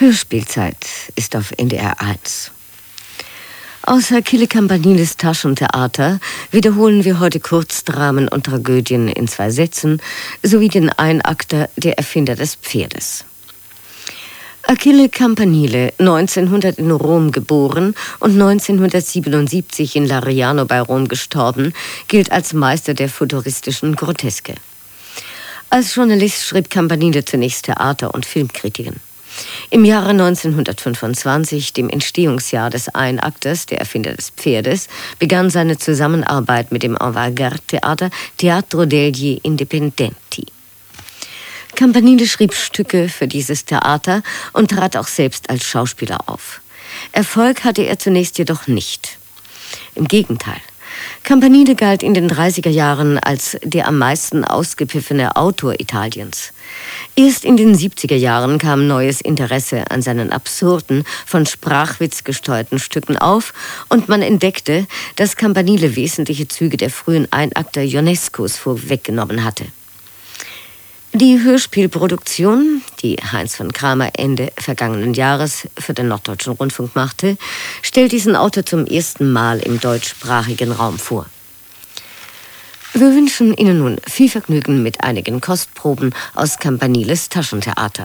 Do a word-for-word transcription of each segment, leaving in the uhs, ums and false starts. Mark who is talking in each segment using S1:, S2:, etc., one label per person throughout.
S1: Hörspielzeit ist auf N D R eins. Außer Achille Campaniles Taschentheater wiederholen wir heute Kurzdramen und Tragödien in zwei Sätzen sowie den Einakter Der Erfinder des Pferdes. Achille Campanile, neunzehnhundert in Rom geboren und neunzehnhundertsiebenundsiebzig in Lariano bei Rom gestorben, gilt als Meister der futuristischen Groteske. Als Journalist schrieb Campanile zunächst Theater- und Filmkritiken. Im Jahre neunzehnhundertfünfundzwanzig, dem Entstehungsjahr des Einakters Der Erfinder des Pferdes, begann seine Zusammenarbeit mit dem Avantgarde-Theater Teatro degli Indipendenti. Campanile schrieb Stücke für dieses Theater und trat auch selbst als Schauspieler auf. Erfolg hatte er zunächst jedoch nicht. Im Gegenteil. Campanile galt in den dreißiger Jahren als der am meisten ausgepfiffene Autor Italiens. Erst in den siebziger Jahren kam neues Interesse an seinen absurden, von Sprachwitz gesteuerten Stücken auf und man entdeckte, dass Campanile wesentliche Züge der frühen Einakter Ionescos vorweggenommen hatte. Die Hörspielproduktion, die Heinz von Kramer Ende vergangenen Jahres für den Norddeutschen Rundfunk machte, stellt diesen Autor zum ersten Mal im deutschsprachigen Raum vor. Wir wünschen Ihnen nun viel Vergnügen mit einigen Kostproben aus Campaniles Taschentheater.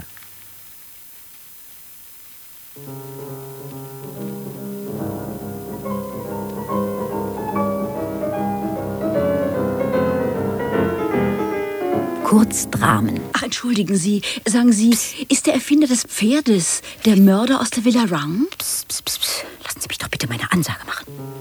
S2: Kurzdramen.
S3: Ach, entschuldigen Sie, sagen Sie, psst. Ist der Erfinder des Pferdes der Mörder aus der Villa Rang?
S2: Psst, psst, psst, psst. Lassen Sie mich doch bitte meine Ansage machen.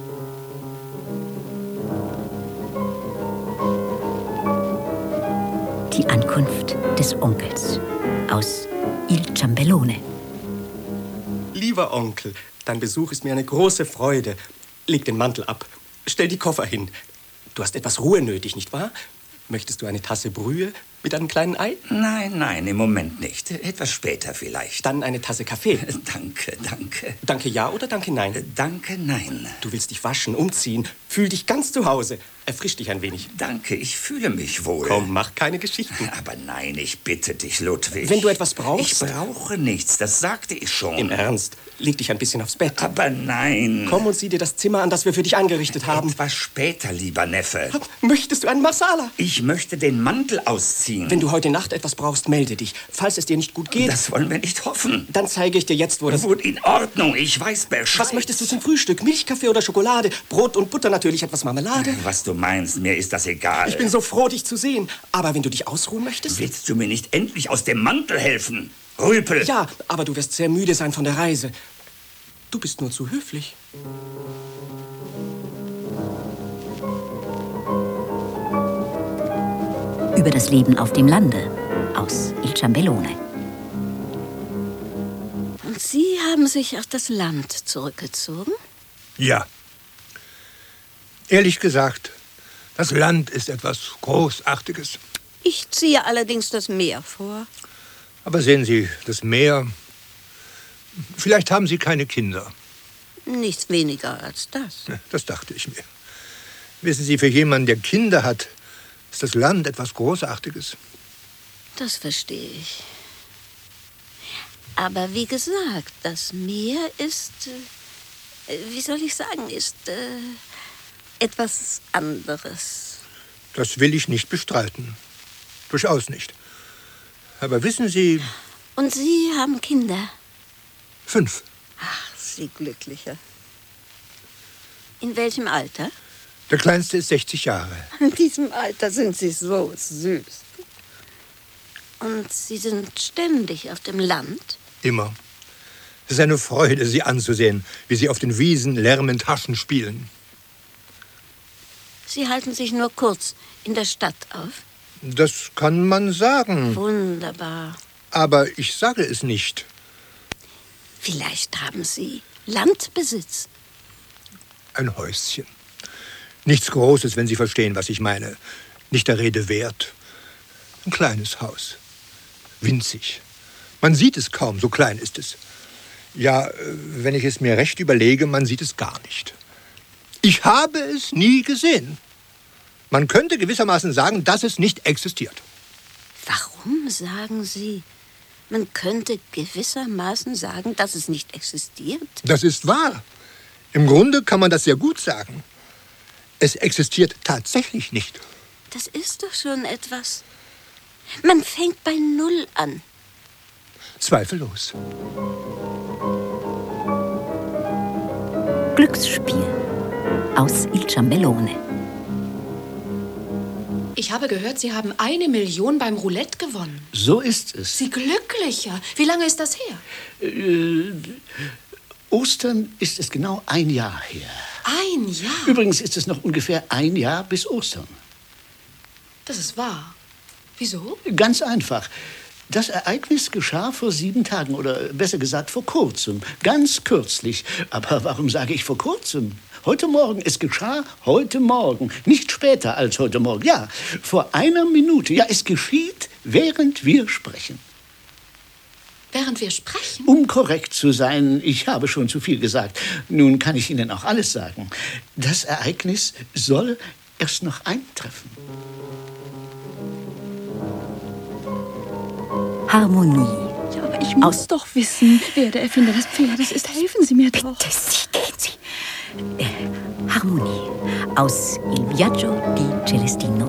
S2: Die Ankunft des Onkels aus Il Ciambellone.
S4: Lieber Onkel, dein Besuch ist mir eine große Freude. Leg den Mantel ab, stell die Koffer hin. Du hast etwas Ruhe nötig, nicht wahr? Möchtest du eine Tasse Brühe mit einem kleinen Ei?
S5: Nein, nein, im Moment nicht. Etwas später vielleicht.
S4: Dann eine Tasse Kaffee.
S5: Danke, danke.
S4: Danke ja oder danke nein?
S5: Danke nein.
S4: Du willst dich waschen, umziehen. Fühl dich ganz zu Hause. Erfrisch dich ein wenig.
S5: Danke, ich fühle mich wohl.
S4: Komm, mach keine Geschichten.
S5: Aber nein, ich bitte dich, Ludwig.
S4: Wenn du etwas brauchst?
S5: Ich brauche nichts, das sagte ich schon.
S4: Im Ernst? Leg dich ein bisschen aufs Bett.
S5: Aber nein.
S4: Komm und sieh dir das Zimmer an, das wir für dich eingerichtet haben.
S5: Etwas später, lieber Neffe.
S4: Möchtest du einen Marsala?
S5: Ich möchte den Mantel ausziehen.
S4: Wenn du heute Nacht etwas brauchst, melde dich. Falls es dir nicht gut geht...
S5: Das wollen wir nicht hoffen.
S4: Dann zeige ich dir jetzt, wo das...
S5: Gut, in Ordnung, ich weiß Bescheid.
S4: Was möchtest du zum Frühstück? Milchkaffee oder Schokolade? Brot und Butter natürlich, etwas Marmelade?
S5: Was du meinst, mir ist das egal.
S4: Ich bin so froh, dich zu sehen. Aber wenn du dich ausruhen möchtest...
S5: Willst du mir nicht endlich aus dem Mantel helfen? Rüpel!
S4: Ja, aber du wirst sehr müde sein von der Reise. Du bist nur zu höflich.
S2: Über das Leben auf dem Lande aus Il Ciambellone.
S3: Und Sie haben sich auf das Land zurückgezogen?
S6: Ja. Ehrlich gesagt, das Land ist etwas Großartiges.
S3: Ich ziehe allerdings das Meer vor.
S6: Aber sehen Sie, das Meer... Vielleicht haben Sie keine Kinder.
S3: Nichts weniger als das.
S6: Das dachte ich mir. Wissen Sie, für jemanden, der Kinder hat, ist das Land etwas Großartiges.
S3: Das verstehe ich. Aber wie gesagt, das Meer ist, äh, wie soll ich sagen, ist äh, etwas anderes.
S6: Das will ich nicht bestreiten. Durchaus nicht. Aber wissen Sie...
S3: Und Sie haben Kinder?
S6: Fünf.
S3: Ach, Sie Glücklicher. In welchem Alter?
S6: Der Kleinste ist sechzig Jahre.
S3: In diesem Alter sind Sie so süß. Und Sie sind ständig auf dem Land?
S6: Immer. Es ist eine Freude, Sie anzusehen, wie Sie auf den Wiesen lärmend Haschen spielen.
S3: Sie halten sich nur kurz in der Stadt auf?
S6: Das kann man sagen.
S3: Wunderbar.
S6: Aber ich sage es nicht.
S3: Vielleicht haben Sie Landbesitz.
S6: Ein Häuschen. Nichts Großes, wenn Sie verstehen, was ich meine. Nicht der Rede wert. Ein kleines Haus. Winzig. Man sieht es kaum, so klein ist es. Ja, wenn ich es mir recht überlege, man sieht es gar nicht. Ich habe es nie gesehen. Man könnte gewissermaßen sagen, dass es nicht existiert.
S3: Warum sagen Sie, Man könnte gewissermaßen sagen, dass es nicht existiert.
S6: Das ist wahr. Im Grunde kann man das sehr gut sagen. Es existiert tatsächlich nicht.
S3: Das ist doch schon etwas. Man fängt bei Null an.
S6: Zweifellos.
S2: Glücksspiel aus Il Ciambellone.
S7: Ich habe gehört, Sie haben eine Million beim Roulette gewonnen.
S8: So ist es.
S7: Sie glücklicher. Wie lange ist das her?
S8: Äh, Ostern ist es genau ein Jahr her.
S7: Ein Jahr?
S8: Übrigens ist es noch ungefähr ein Jahr bis Ostern.
S7: Das ist wahr. Wieso?
S8: Ganz einfach. Das Ereignis geschah vor sieben Tagen oder besser gesagt vor kurzem. Ganz kürzlich. Aber warum sage ich vor kurzem? Heute Morgen. Es geschah heute Morgen. Nicht später als heute Morgen. Ja, vor einer Minute. Ja, es geschieht, während wir sprechen.
S7: Während wir sprechen?
S8: Um korrekt zu sein, ich habe schon zu viel gesagt. Nun kann ich Ihnen auch alles sagen. Das Ereignis soll erst noch eintreffen.
S2: Harmonie.
S9: Ja, aber ich muss Aus doch wissen, wer der Erfinder des Pferdes ist. Helfen Sie mir doch.
S2: Bitte, Sie, gehen Sie. Äh, Harmonie aus Il Viaggio di Celestino.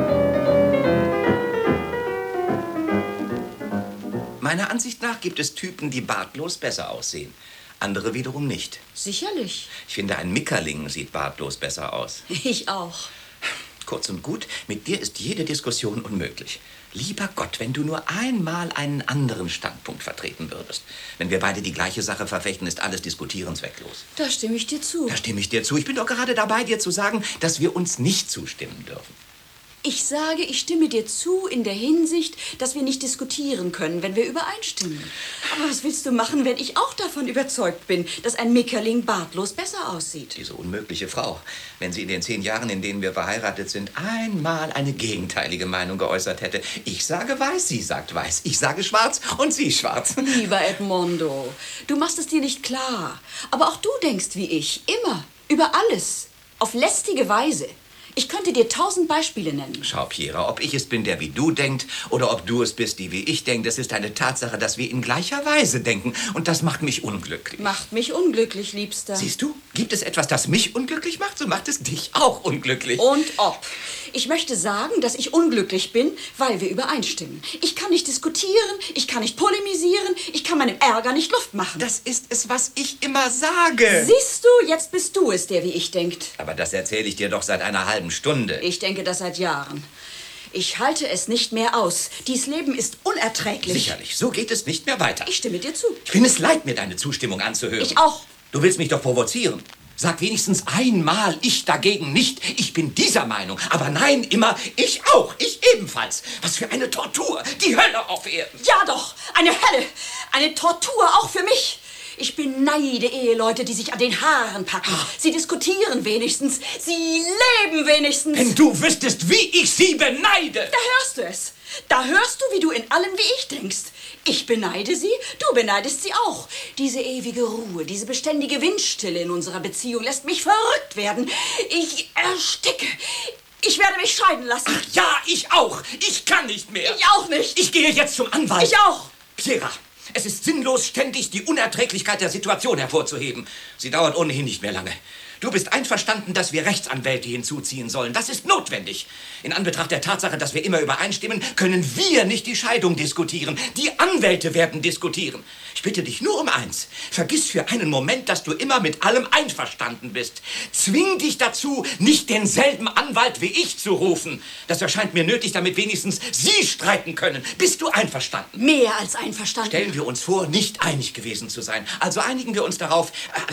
S5: Meiner Ansicht nach gibt es Typen, die bartlos besser aussehen. Andere wiederum nicht.
S7: Sicherlich.
S5: Ich finde, ein Mickerling sieht bartlos besser aus.
S7: Ich auch.
S5: Kurz und gut, mit dir ist jede Diskussion unmöglich. Lieber Gott, wenn du nur einmal einen anderen Standpunkt vertreten würdest. Wenn wir beide die gleiche Sache verfechten, ist alles Diskutieren zwecklos.
S7: Da stimme ich dir zu.
S5: Da stimme ich dir zu. Ich bin doch gerade dabei, dir zu sagen, dass wir uns nicht zustimmen dürfen.
S10: Ich sage, ich stimme dir zu in der Hinsicht, dass wir nicht diskutieren können, wenn wir übereinstimmen. Aber was willst du machen, wenn ich auch davon überzeugt bin, dass ein Mickerling bartlos besser aussieht?
S5: Diese unmögliche Frau. Wenn sie in den zehn Jahren, in denen wir verheiratet sind, einmal eine gegenteilige Meinung geäußert hätte. Ich sage weiß, sie sagt weiß. Ich sage schwarz und sie schwarz.
S10: Lieber Edmondo, du machst es dir nicht klar. Aber auch du denkst wie ich. Immer. Über alles. Auf lästige Weise. Ich könnte dir tausend Beispiele nennen.
S5: Schau, Piera, ob ich es bin, der wie du denkt, oder ob du es bist, die wie ich denkt, es ist eine Tatsache, dass wir in gleicher Weise denken. Und das macht mich unglücklich.
S10: Macht mich unglücklich, Liebster.
S5: Siehst du, gibt es etwas, das mich unglücklich macht, so macht es dich auch unglücklich.
S10: Und ob. Ich möchte sagen, dass ich unglücklich bin, weil wir übereinstimmen. Ich kann nicht diskutieren, ich kann nicht polemisieren, ich kann meinem Ärger nicht Luft machen.
S5: Das ist es, was ich immer sage.
S10: Siehst du, jetzt bist du es, der wie ich denkt.
S5: Aber das erzähle ich dir doch seit einer halben Stunde.
S10: Ich denke das seit Jahren. Ich halte es nicht mehr aus. Dies Leben ist unerträglich.
S5: Sicherlich, so geht es nicht mehr weiter.
S10: Ich stimme dir zu.
S5: Ich bin es leid, mir deine Zustimmung anzuhören.
S10: Ich auch.
S5: Du willst mich doch provozieren. Sag wenigstens einmal ich dagegen nicht. Ich bin dieser Meinung. Aber nein, immer ich auch. Ich ebenfalls. Was für eine Tortur. Die Hölle auf Erden.
S10: Ja doch, eine Hölle. Eine Tortur auch für mich. Ich beneide Eheleute, die sich an den Haaren packen. Sie diskutieren wenigstens. Sie leben wenigstens.
S5: Wenn du wüsstest, wie ich sie beneide.
S10: Da hörst du es. Da hörst du, wie du in allem wie ich denkst. Ich beneide sie, du beneidest sie auch. Diese ewige Ruhe, diese beständige Windstille in unserer Beziehung lässt mich verrückt werden. Ich ersticke. Ich werde mich scheiden lassen.
S5: Ach ja, ich auch. Ich kann nicht mehr.
S10: Ich auch nicht.
S5: Ich gehe jetzt zum Anwalt.
S10: Ich auch.
S5: Piera, es ist sinnlos, ständig die Unerträglichkeit der Situation hervorzuheben. Sie dauert ohnehin nicht mehr lange. Du bist einverstanden, dass wir Rechtsanwälte hinzuziehen sollen. Das ist notwendig. In Anbetracht der Tatsache, dass wir immer übereinstimmen, können wir nicht die Scheidung diskutieren. Die Anwälte werden diskutieren. Ich bitte dich nur um eins. Vergiss für einen Moment, dass du immer mit allem einverstanden bist. Zwing dich dazu, nicht denselben Anwalt wie ich zu rufen. Das erscheint mir nötig, damit wenigstens Sie streiten können. Bist du einverstanden?
S10: Mehr als einverstanden.
S5: Stellen wir uns vor, nicht einig gewesen zu sein. Also einigen wir uns darauf.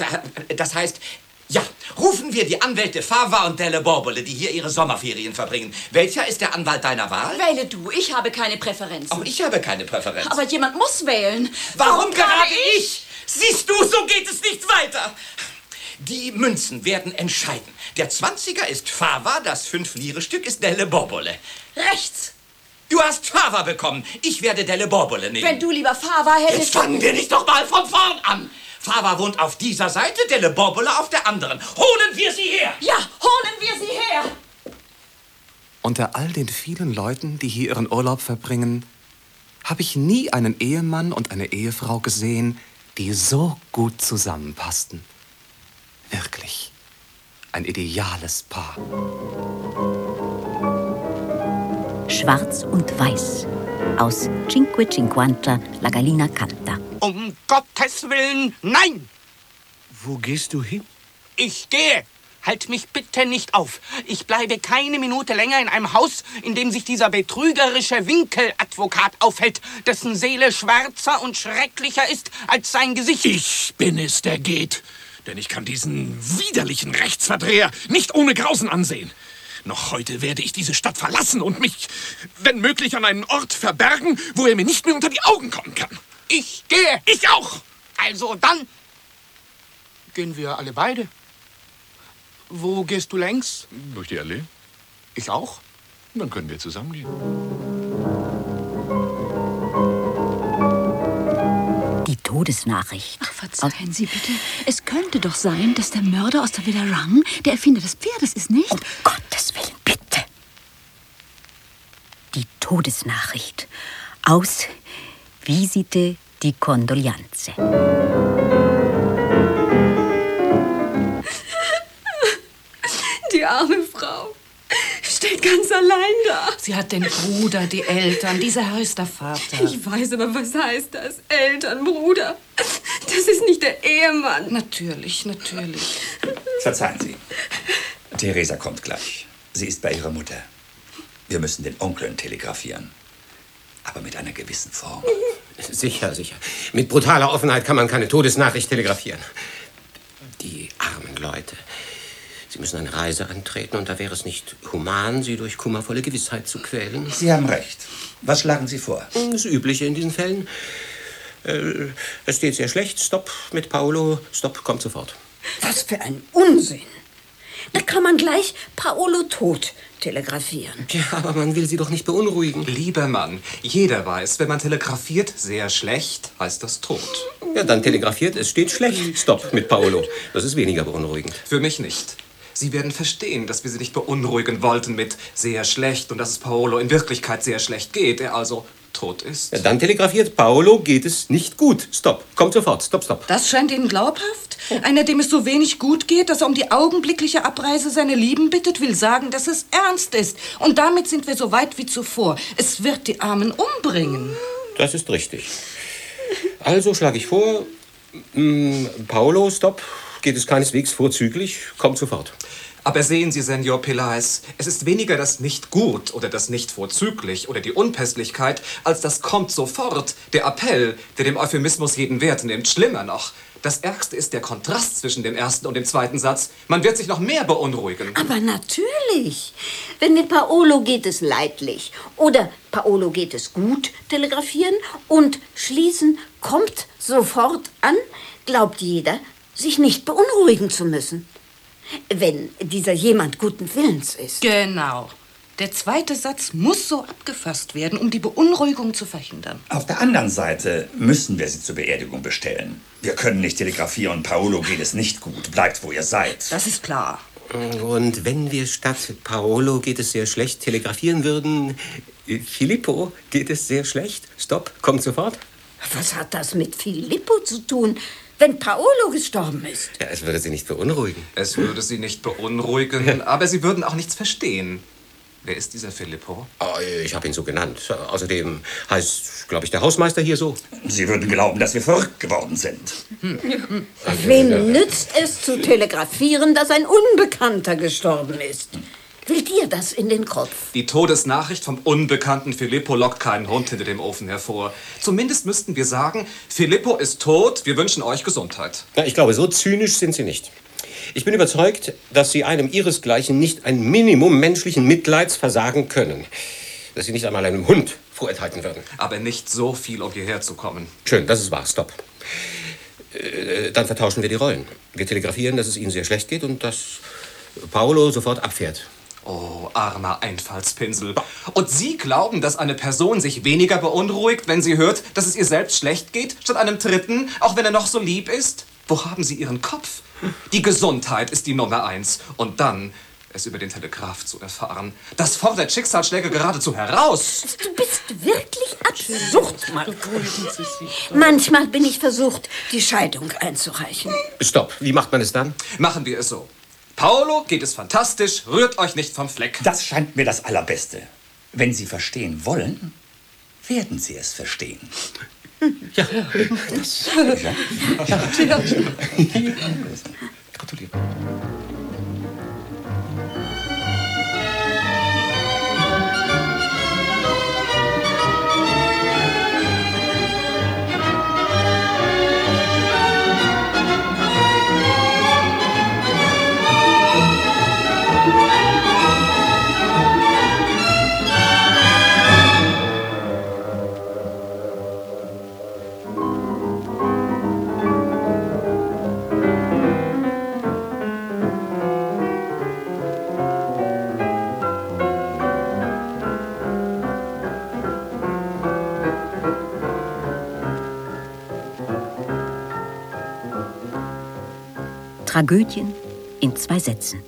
S5: Das heißt... Ja, rufen wir die Anwälte Fava und Delle Borbole, die hier ihre Sommerferien verbringen. Welcher ist der Anwalt deiner Wahl?
S10: Wähle du, ich habe keine Präferenzen.
S5: Auch ich habe keine Präferenz.
S10: Aber jemand muss wählen.
S5: Warum,
S10: Warum
S5: gerade ich? Siehst du, so geht es nicht weiter. Die Münzen werden entscheiden. Der Zwanziger ist Fava, das Fünf-Lire-Stück ist Delle Borbole.
S10: Rechts.
S5: Du hast Fava bekommen. Ich werde Delle Borbole nehmen.
S10: Wenn du lieber Fava hättest...
S5: Jetzt fangen wir nicht doch mal von vorn an. Fava wohnt auf dieser Seite, Delle Borbole auf der anderen. Holen wir sie her!
S10: Ja, holen wir sie her!
S4: Unter all den vielen Leuten, die hier ihren Urlaub verbringen,
S11: habe ich nie einen Ehemann und eine Ehefrau gesehen, die so gut zusammenpassten. Wirklich, ein ideales Paar.
S2: Schwarz und Weiß aus Cinquecinquanta La Gallina Canta.
S12: Um Gottes Willen, nein!
S8: Wo gehst du hin?
S12: Ich gehe! Halt mich bitte nicht auf. Ich bleibe keine Minute länger in einem Haus, in dem sich dieser betrügerische Winkeladvokat aufhält, dessen Seele schwärzer und schrecklicher ist als sein Gesicht.
S13: Ich bin es, der geht. Denn ich kann diesen widerlichen Rechtsverdreher nicht ohne Grausen ansehen. Noch heute werde ich diese Stadt verlassen und mich, wenn möglich, an einen Ort verbergen, wo er mir nicht mehr unter die Augen kommen kann.
S12: Ich gehe.
S13: Ich auch.
S12: Also dann gehen wir alle beide. Wo gehst du längs?
S13: Durch die Allee.
S12: Ich auch.
S13: Dann können wir zusammen gehen.
S2: Die Todesnachricht.
S9: Ach, verzeihen Sie bitte. Es könnte doch sein, dass der Mörder aus der Villa Rang der Erfinder des Pferdes ist, nicht?
S2: Um Gottes Willen, bitte. Die Todesnachricht aus Visite di Condoglianze.
S7: Die arme Frau steht ganz allein da.
S14: Sie hat den Bruder, die Eltern. Dieser Herr ist der Vater.
S7: Ich weiß, aber was heißt das? Eltern, Bruder. Das ist nicht der Ehemann.
S14: Natürlich, natürlich.
S5: Verzeihen Sie. Theresa kommt gleich. Sie ist bei ihrer Mutter. Wir müssen den Onkeln telegrafieren. Aber mit einer gewissen Form.
S15: Sicher, sicher. Mit brutaler Offenheit kann man keine Todesnachricht telegrafieren. Die armen Leute. Sie müssen eine Reise antreten und da wäre es nicht human, sie durch kummervolle Gewissheit zu quälen.
S5: Sie haben recht. Was schlagen Sie vor?
S15: Das Übliche in diesen Fällen. Äh, es steht sehr schlecht. Stopp mit Paolo. Stopp, kommt sofort.
S16: Was für ein Unsinn. Da kann man gleich Paolo tot telegrafieren.
S15: Ja, aber man will sie doch nicht beunruhigen.
S11: Lieber Mann, jeder weiß, wenn man telegrafiert, sehr schlecht, heißt das tot.
S15: Ja, dann telegrafiert, es steht schlecht. Stopp mit Paolo. Das ist weniger beunruhigend.
S11: Für mich nicht. Sie werden verstehen, dass wir Sie nicht beunruhigen wollten mit sehr schlecht und dass es Paolo in Wirklichkeit sehr schlecht geht, er also tot ist.
S15: Ja, dann telegrafiert Paolo, geht es nicht gut. Stopp, kommt sofort. Stopp, stopp.
S14: Das scheint Ihnen glaubhaft? Einer, dem es so wenig gut geht, dass er um die augenblickliche Abreise seine Lieben bittet, will sagen, dass es ernst ist. Und damit sind wir so weit wie zuvor. Es wird die Armen umbringen.
S15: Das ist richtig. Also schlage ich vor, mh, Paolo, stopp. Geht es keineswegs vorzüglich, kommt sofort.
S11: Aber sehen Sie, Senor Pelaez, es ist weniger das nicht gut oder das nicht vorzüglich oder die Unpässlichkeit, als das kommt sofort, der Appell, der dem Euphemismus jeden Wert nimmt. Schlimmer noch, das Ärgste ist der Kontrast zwischen dem ersten und dem zweiten Satz. Man wird sich noch mehr beunruhigen.
S16: Aber natürlich. Wenn mit Paolo geht es leidlich oder Paolo geht es gut telegrafieren und schließen kommt sofort an, glaubt jeder, sich nicht beunruhigen zu müssen. Wenn dieser jemand guten Willens ist.
S14: Genau. Der zweite Satz muss so abgefasst werden, um die Beunruhigung zu verhindern.
S5: Auf der anderen Seite müssen wir Sie zur Beerdigung bestellen. Wir können nicht telegrafieren, Paolo geht es nicht gut. Bleibt, wo ihr seid.
S14: Das ist klar.
S15: Und wenn wir statt Paolo geht es sehr schlecht telegrafieren würden, Filippo geht es sehr schlecht, stopp, kommt sofort.
S16: Was hat das mit Filippo zu tun, wenn Paolo gestorben ist?
S15: Ja, es würde Sie nicht beunruhigen.
S11: Es würde Sie nicht beunruhigen, aber Sie würden auch nichts verstehen. Wer ist dieser Filippo?
S15: Oh, ich habe ihn so genannt. Außerdem heißt, glaube ich, der Hausmeister hier so.
S5: Sie würden glauben, dass wir verrückt geworden sind.
S16: Hm. Wem nützt es zu telegrafieren, dass ein Unbekannter gestorben ist? Will dir das in den Kopf?
S11: Die Todesnachricht vom unbekannten Filippo lockt keinen Hund hinter dem Ofen hervor. Zumindest müssten wir sagen, Filippo ist tot, wir wünschen euch Gesundheit.
S15: Ja, ich glaube, so zynisch sind Sie nicht. Ich bin überzeugt, dass Sie einem Ihresgleichen nicht ein Minimum menschlichen Mitleids versagen können. Dass Sie nicht einmal einem Hund vorenthalten würden.
S11: Aber nicht so viel, um hierher zu kommen.
S15: Schön, das ist wahr. Stopp. Äh, dann vertauschen wir die Rollen. Wir telegrafieren, dass es Ihnen sehr schlecht geht und dass Paolo sofort abfährt.
S11: Oh, armer Einfallspinsel. Und Sie glauben, dass eine Person sich weniger beunruhigt, wenn sie hört, dass es ihr selbst schlecht geht, statt einem Dritten, auch wenn er noch so lieb ist? Wo haben Sie Ihren Kopf? Die Gesundheit ist die Nummer eins. Und dann es über den Telegraph zu erfahren. Das fordert Schicksalsschläge geradezu heraus.
S16: Du bist wirklich absurd, Marco. Manchmal bin ich versucht, die Scheidung einzureichen.
S15: Stopp, wie macht man es dann?
S11: Machen wir es so. Paolo geht es fantastisch, rührt euch nicht vom Fleck.
S17: Das scheint mir das Allerbeste. Wenn Sie verstehen wollen, werden Sie es verstehen.
S15: Ja,
S17: das.
S15: Ja.
S17: Ja.
S15: Gratuliere.
S2: Tragödien in zwei Sätzen.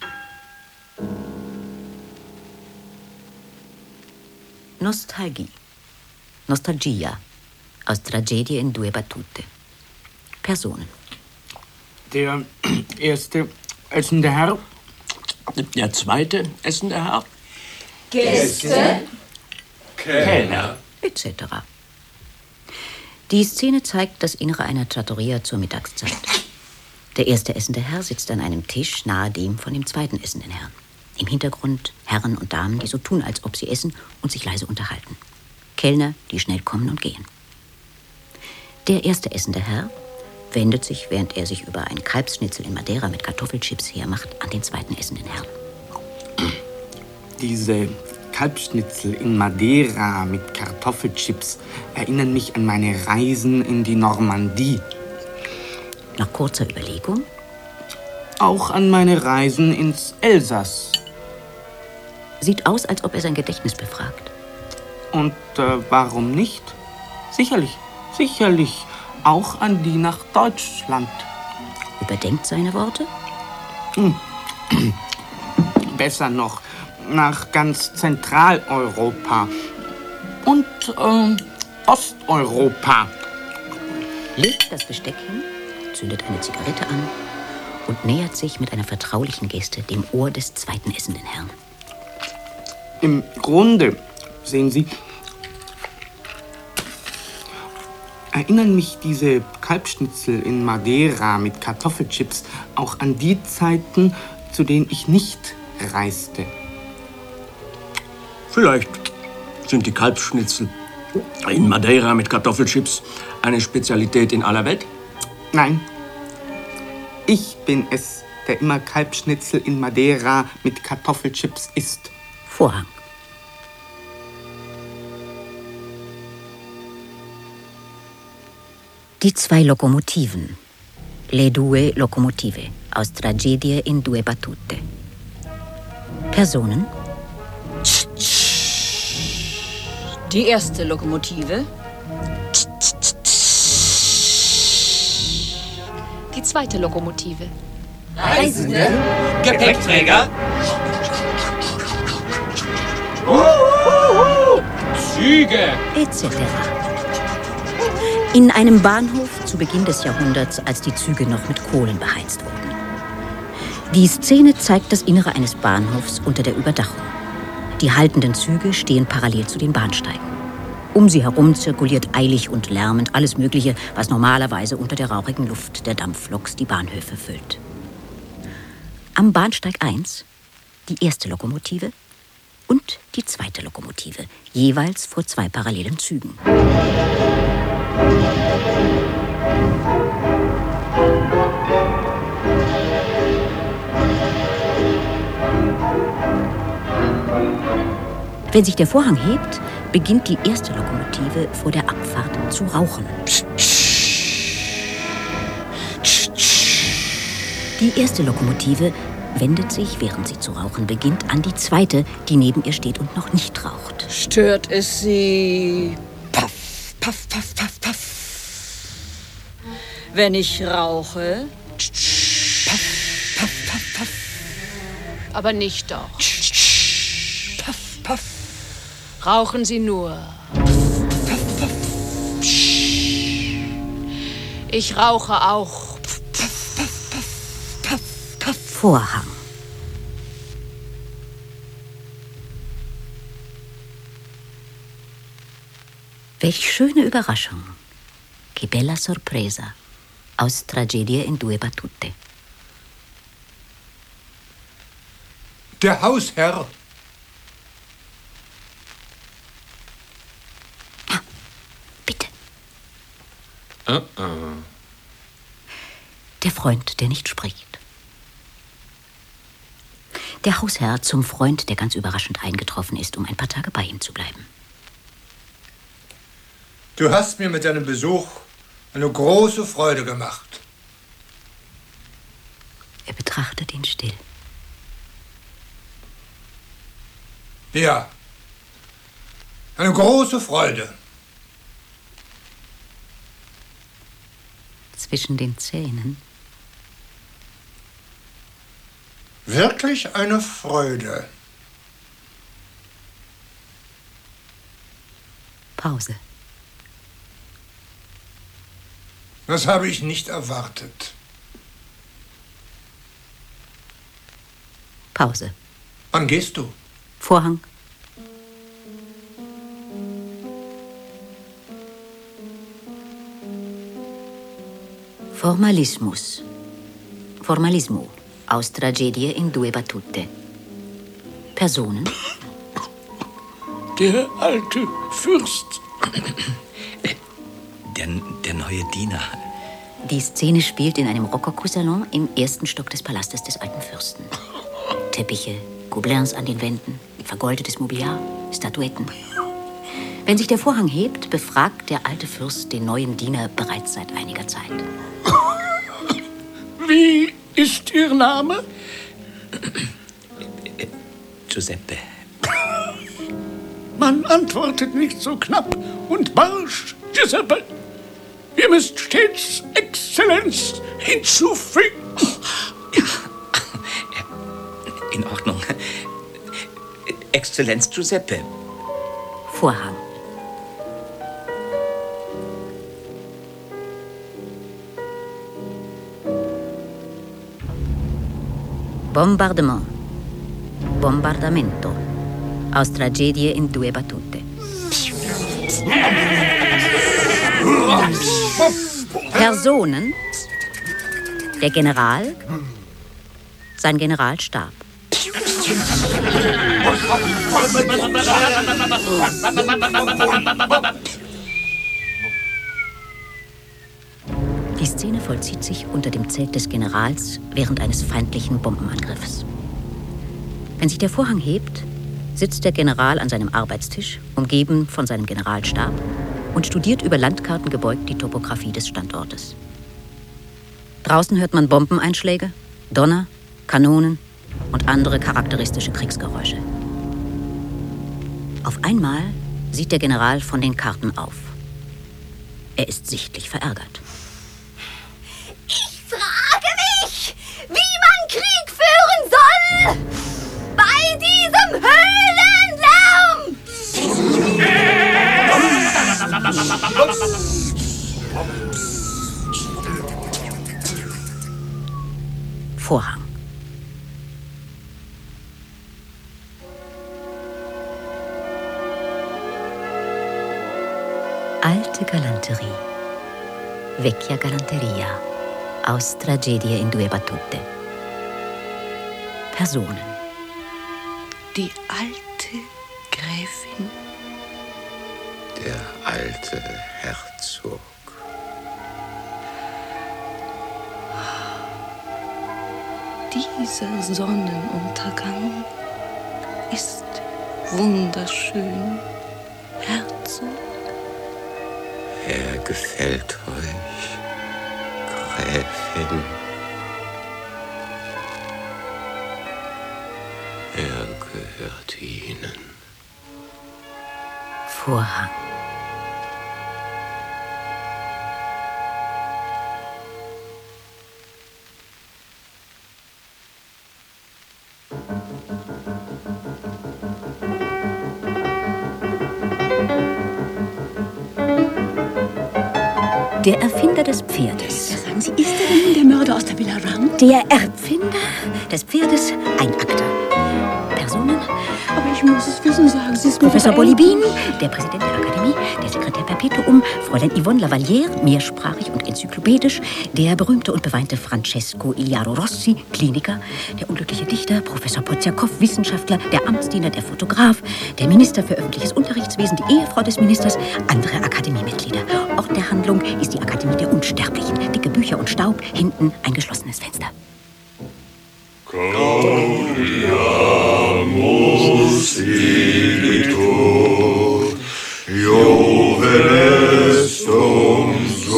S2: Nostalgie. Nostalgia. Aus Tragedie in due battute. Personen.
S12: Der erste essende Herr. Der zweite essende Herr.
S10: Gäste.
S12: Kellner.
S2: et cetera. Die Szene zeigt das Innere einer Trattoria zur Mittagszeit. Der erste essende Herr sitzt an einem Tisch nahe dem von dem zweiten essenden Herrn. Im Hintergrund Herren und Damen, die so tun, als ob sie essen und sich leise unterhalten. Kellner, die schnell kommen und gehen. Der erste essende Herr wendet sich, während er sich über ein Kalbsschnitzel in Madeira mit Kartoffelchips hermacht, an den zweiten essenden Herrn.
S12: Diese Kalbsschnitzel in Madeira mit Kartoffelchips erinnern mich an meine Reisen in die Normandie.
S2: Nach kurzer Überlegung?
S12: Auch an meine Reisen ins Elsass.
S2: Sieht aus, als ob er sein Gedächtnis befragt.
S12: Und äh, warum nicht? Sicherlich, sicherlich. Auch an die nach Deutschland.
S2: Überdenkt seine Worte?
S12: Hm. Besser noch, nach ganz Zentraleuropa. Und äh, Osteuropa.
S2: Legt das Besteck hin, zündet eine Zigarette an und nähert sich mit einer vertraulichen Geste dem Ohr des zweiten essenden Herrn.
S12: Im Grunde, sehen Sie, erinnern mich diese Kalbsschnitzel in Madeira mit Kartoffelchips auch an die Zeiten, zu denen ich nicht reiste.
S18: Vielleicht sind die Kalbsschnitzel in Madeira mit Kartoffelchips eine Spezialität in aller Welt?
S12: Nein. Ich bin es, der immer Kalbsschnitzel in Madeira mit Kartoffelchips isst.
S2: Vorhang. Die zwei Lokomotiven. Le due locomotive. Aus Tragedie in due battute. Personen.
S10: Die erste Lokomotive.
S7: Die zweite Lokomotive.
S10: Reisende.
S5: Gepäckträger.
S12: Züge.
S2: et cetera. In einem Bahnhof zu Beginn des Jahrhunderts, als die Züge noch mit Kohlen beheizt wurden. Die Szene zeigt das Innere eines Bahnhofs unter der Überdachung. Die haltenden Züge stehen parallel zu den Bahnsteigen. Um sie herum zirkuliert eilig und lärmend alles Mögliche, was normalerweise unter der rauchigen Luft der Dampfloks die Bahnhöfe füllt. Am Bahnsteig eins die erste Lokomotive und die zweite Lokomotive, jeweils vor zwei parallelen Zügen. Wenn sich der Vorhang hebt, beginnt die erste Lokomotive vor der Abfahrt zu rauchen. Die erste Lokomotive wendet sich, während sie zu rauchen beginnt, an die zweite, die neben ihr steht und noch nicht raucht.
S10: Stört es Sie? Paff, paff, paff, paff, paff. Wenn ich rauche?
S19: aber nicht doch. Puff, puff. Rauchen Sie nur. Puff, puff. Ich rauche auch. Puff, puff, puff, puff, puff.
S2: Vorhang. Welch schöne Überraschung. Che bella sorpresa. Aus Tragedie in due battute.
S6: Der Hausherr.
S2: Ja, bitte.
S15: Uh-uh.
S2: Der Freund, der nicht spricht. Der Hausherr zum Freund, der ganz überraschend eingetroffen ist, um ein paar Tage bei ihm zu bleiben.
S6: Du hast mir mit deinem Besuch eine große Freude gemacht.
S2: Er betrachtet ihn still.
S6: Ja, eine große Freude.
S2: Zwischen den Zähnen.
S6: Wirklich eine Freude.
S2: Pause.
S6: Das habe ich nicht erwartet.
S2: Pause.
S6: Wann gehst du?
S2: Vorhang. Formalismus. Formalismo. Aus Tragedie in due battute. Personen.
S18: Der alte Fürst.
S17: Der, der neue Diener.
S2: Die Szene spielt in einem Rokokosalon im ersten Stock des Palastes des alten Fürsten. Teppiche, Gobelins an den Wänden, vergoldetes Mobiliar, Statuetten. Wenn sich der Vorhang hebt, befragt der alte Fürst den neuen Diener bereits seit einiger Zeit.
S18: Wie ist Ihr Name?
S17: Giuseppe.
S18: Man antwortet nicht so knapp und barsch, Giuseppe. Ihr müsst stets Exzellenz hinzufügen.
S17: In Ordnung. Exzellenz Giuseppe.
S2: Vorhang. Bombardement. Bombardamento. Aus Tragedie in due battute. Personen. Der General. Sein Generalstab. Die Szene vollzieht sich unter dem Zelt des Generals während eines feindlichen Bombenangriffs. Wenn sich der Vorhang hebt, sitzt der General an seinem Arbeitstisch, umgeben von seinem Generalstab, und studiert über Landkarten gebeugt die Topographie des Standortes. Draußen hört man Bombeneinschläge, Donner, Kanonen und andere charakteristische Kriegsgeräusche. Auf einmal sieht der General von den Karten auf. Er ist sichtlich verärgert.
S20: Ich frage mich, wie man Krieg führen soll bei diesem
S2: Vorhang. Alte Galanterie. Vecchia Galanteria. Aus Tragedie in due battute. Personen.
S14: Die alte Gräfin.
S15: Der alte Herzog.
S14: Dieser Sonnenuntergang ist wunderschön, Herzog.
S15: Er gefällt euch, Gräfin. Er gehört Ihnen.
S2: Vorhang. Der Erfinder des Pferdes.
S9: Ja, sagen Sie, ist er denn der Mörder aus der Villa Rang?
S2: Der Erfinder des Pferdes, ein Akter. Personen?
S9: Aber ich muss es wissen, sagen Sie es mir.
S2: Professor Bolibin, der Präsident der Akademie, der Sekretär Perpetuum, Fräulein Yvonne Lavalière, mehrsprachig und enzyklopädisch, der berühmte und beweinte Francesco Iliaro Rossi, Kliniker, der unglückliche Dichter, Professor Podziakow, Wissenschaftler, der Amtsdiener, der Fotograf, der Minister für öffentliches Unterrichtswesen, die Ehefrau des Ministers, andere Akademiemitglieder. Ort der Handlung ist die Akademie der Unsterblichen. Dicke Bücher und Staub, hinten ein geschlossenes Fenster.
S21: Gaudiamus igitur, Jovenestum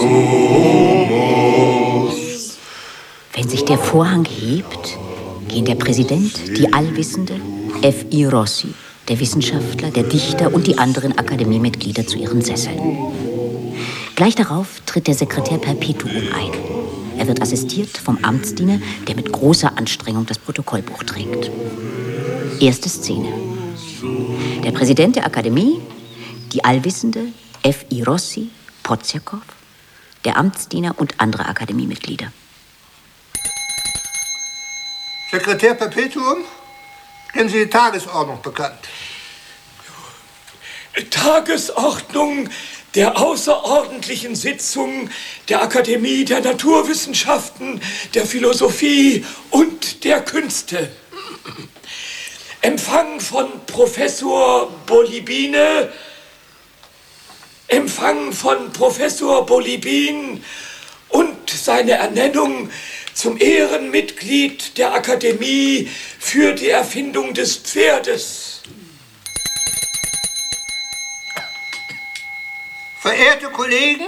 S21: sumus.
S2: Wenn sich der Vorhang hebt, gehen der Präsident, die Allwissende, F I Rossi, der Wissenschaftler, der Dichter und die anderen Akademiemitglieder zu ihren Sesseln. Gleich darauf tritt der Sekretär Perpetuum ein. Er wird assistiert vom Amtsdiener, der mit großer Anstrengung das Protokollbuch trägt. Erste Szene. Der Präsident der Akademie, die Allwissende, F I Rossi, Podziakow, der Amtsdiener und andere Akademiemitglieder.
S6: Sekretär Perpetuum, kennen Sie die Tagesordnung bekannt?
S5: Tagesordnung der außerordentlichen Sitzung der Akademie der Naturwissenschaften, der Philosophie und der Künste. Empfang von Professor Bolibine, Empfang von Professor Bolibin und seine Ernennung zum Ehrenmitglied der Akademie für die Erfindung des Pferdes.
S6: Verehrte Kollegen,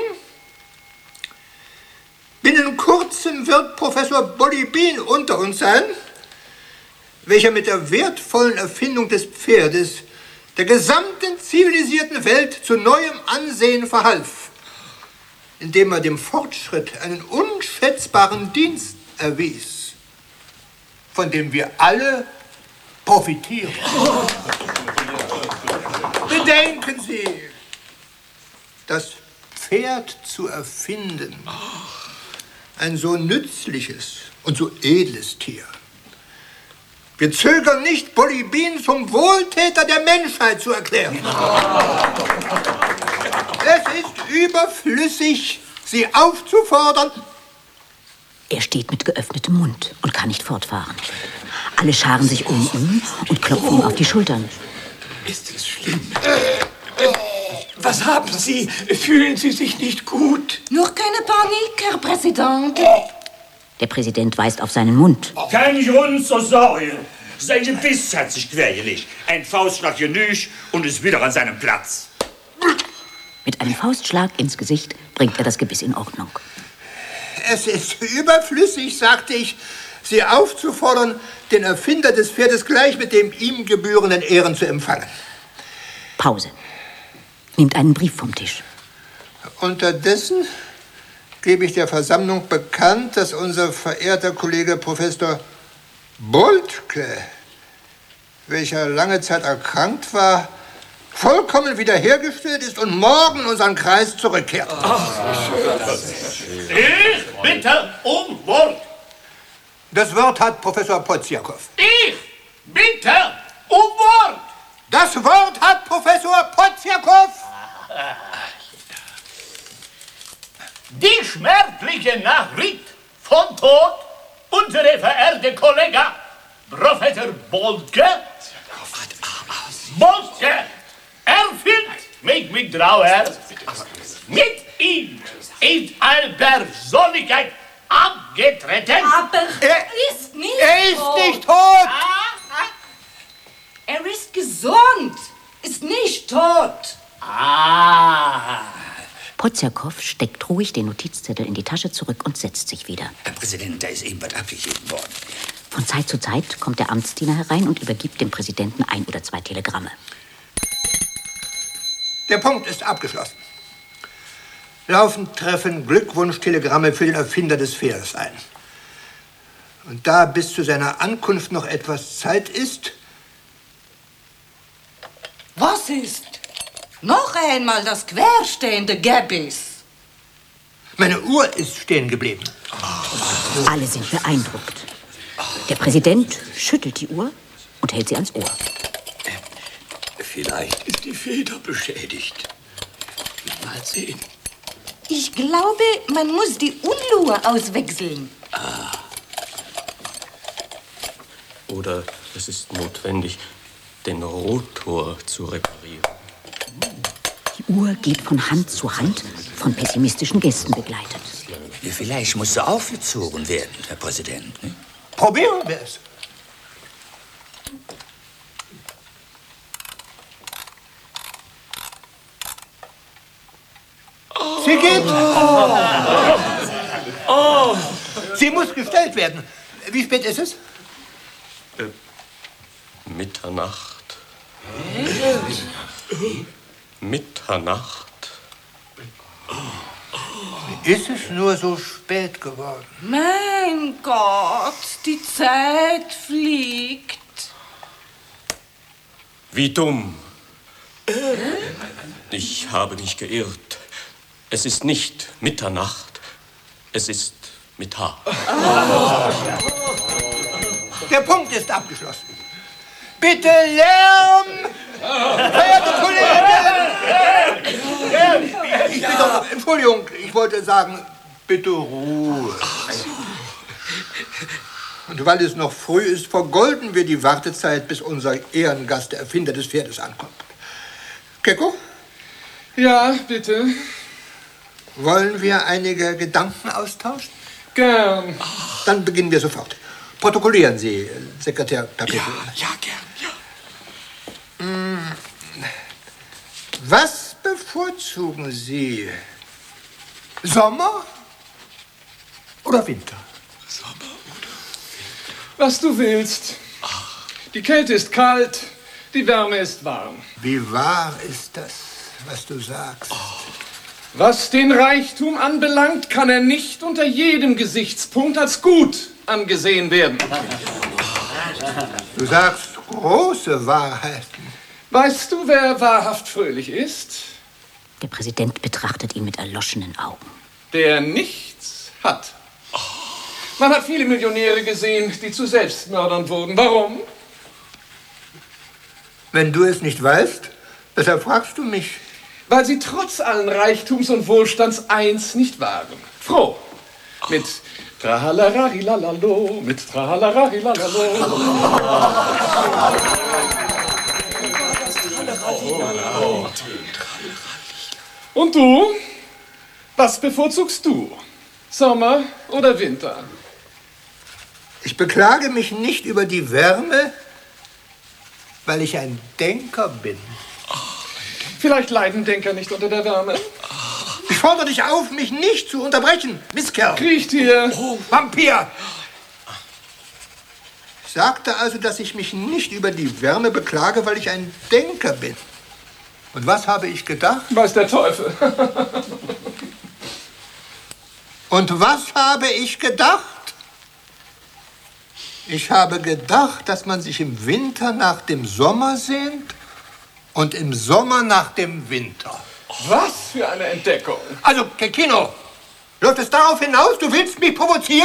S6: binnen kurzem wird Professor Bolibin unter uns sein, welcher mit der wertvollen Erfindung des Pferdes der gesamten zivilisierten Welt zu neuem Ansehen verhalf, indem er dem Fortschritt einen unschätzbaren Dienst erwies, von dem wir alle profitieren. Bedenken Sie, das Pferd zu erfinden, ein so nützliches und so edles Tier. Wir zögern nicht, Bolibin zum Wohltäter der Menschheit zu erklären. Es ist überflüssig, Sie aufzufordern.
S2: Er steht mit geöffnetem Mund und kann nicht fortfahren. Alle scharen sich um ihn und klopfen ihm auf die Schultern.
S5: Ist es schlimm? Was haben Sie? Fühlen Sie sich nicht gut?
S14: Nur keine Panik, Herr Präsident.
S2: Der Präsident weist auf seinen Mund.
S22: Kein Grund zur Sorge. Sein Gebiss hat sich quergelegt. Ein Faustschlag genügt und ist wieder an seinem Platz.
S2: Mit einem Faustschlag ins Gesicht bringt er das Gebiss in Ordnung.
S6: Es ist überflüssig, sagte ich, Sie aufzufordern, den Erfinder des Pferdes gleich mit dem ihm gebührenden Ehren zu empfangen.
S2: Pause. Nimmt einen Brief vom Tisch.
S6: Unterdessen gebe ich der Versammlung bekannt, dass unser verehrter Kollege Professor Boltke, welcher lange Zeit erkrankt war, vollkommen wiederhergestellt ist und morgen in unseren Kreis zurückkehrt.
S18: Ich bitte um Wort.
S6: Das Wort hat Professor Podziakow.
S18: Ich bitte um Wort.
S6: Das Wort hat Professor Podziakow.
S18: Die schmerzliche Nachricht von Tod unserer verehrte Kollege Professor Boltke. Boltke erfüllt mich mit Trauer. Mit ihm ist eine Persönlichkeit abgetreten.
S14: Aber
S6: er
S14: ist nicht
S6: Er ist
S14: tot.
S6: nicht tot.
S14: Er ist gesund, ist nicht tot.
S18: Ah.
S2: Podziakow steckt ruhig den Notizzettel in die Tasche zurück und setzt sich wieder.
S17: Herr Präsident, da ist eben was abgegeben worden.
S2: Von Zeit zu Zeit kommt der Amtsdiener herein und übergibt dem Präsidenten ein oder zwei Telegramme.
S6: Der Punkt ist abgeschlossen. Laufend treffen Glückwunschtelegramme für den Erfinder des Pferdes ein. Und da bis zu seiner Ankunft noch etwas Zeit ist...
S14: Was ist? Noch einmal das querstehende Gebiss.
S6: Meine Uhr ist stehen geblieben.
S2: Alle sind beeindruckt. Der Präsident schüttelt die Uhr und hält sie ans Ohr.
S8: Vielleicht ist die Feder beschädigt. Mal sehen.
S14: Ich glaube, man muss die Unruhe auswechseln.
S8: Ah.
S4: Oder es ist notwendig, den Rotor zu reparieren.
S2: Die Uhr geht von Hand zu Hand, von pessimistischen Gästen begleitet.
S17: Ja, vielleicht muss sie aufgezogen werden, Herr Präsident. Ne?
S6: Probieren wir es. Sie geht. Oh. Oh. Sie muss gestellt werden. Wie spät ist es?
S4: Äh, Mitternacht. Mitternacht.
S6: Ist es nur so spät geworden?
S14: Mein Gott, die Zeit fliegt.
S4: Wie dumm. Ich habe mich geirrt. Es ist nicht Mitternacht. Es ist Mittag.
S6: Der Punkt ist abgeschlossen. Bitte Lärm! Verehrte Kollegen! Ich bitte, Entschuldigung, ich wollte sagen, bitte Ruhe. Und weil es noch früh ist, vergolden wir die Wartezeit, bis unser Ehrengast, der Erfinder des Pferdes, ankommt. Keko?
S13: Ja, bitte.
S6: Wollen wir einige Gedanken austauschen?
S13: Gern.
S6: Dann beginnen wir sofort. Protokollieren Sie, Sekretär Papito.
S13: Ja, ja, gern, ja.
S6: Hm. Was bevorzugen Sie? Sommer oder Winter?
S13: Sommer oder Winter? Was du willst. Die Kälte ist kalt, die Wärme ist warm.
S6: Wie wahr ist das, was du sagst?
S13: Was den Reichtum anbelangt, kann er nicht unter jedem Gesichtspunkt als gut angesehen werden.
S6: Du sagst große Wahrheiten.
S13: Weißt du, wer wahrhaft fröhlich ist?
S2: Der Präsident betrachtet ihn mit erloschenen Augen.
S13: Der nichts hat. Man hat viele Millionäre gesehen, die zu Selbstmördern wurden. Warum?
S6: Wenn du es nicht weißt, weshalb fragst du mich?
S13: Weil sie trotz allen Reichtums und Wohlstands eins nicht waren. Froh. Mit Trahalararilalalo, mit Trahalararilalalo. Und du? Was bevorzugst du? Sommer oder Winter?
S6: Ich beklage mich nicht über die Wärme, weil ich ein Denker bin.
S13: Vielleicht leiden Denker nicht unter der Wärme.
S6: Ich fordere dich auf, mich nicht zu unterbrechen, Mistkerl.
S13: Kriecht hier.
S6: Oh, Vampir. Ich sagte also, dass ich mich nicht über die Wärme beklage, weil ich ein Denker bin. Und was habe ich gedacht?
S13: Weiß der Teufel.
S6: Und was habe ich gedacht? Ich habe gedacht, dass man sich im Winter nach dem Sommer sehnt und im Sommer nach dem Winter.
S13: Was für eine Entdeckung.
S6: Also, Kekino, läuft es darauf hinaus, du willst mich provozieren?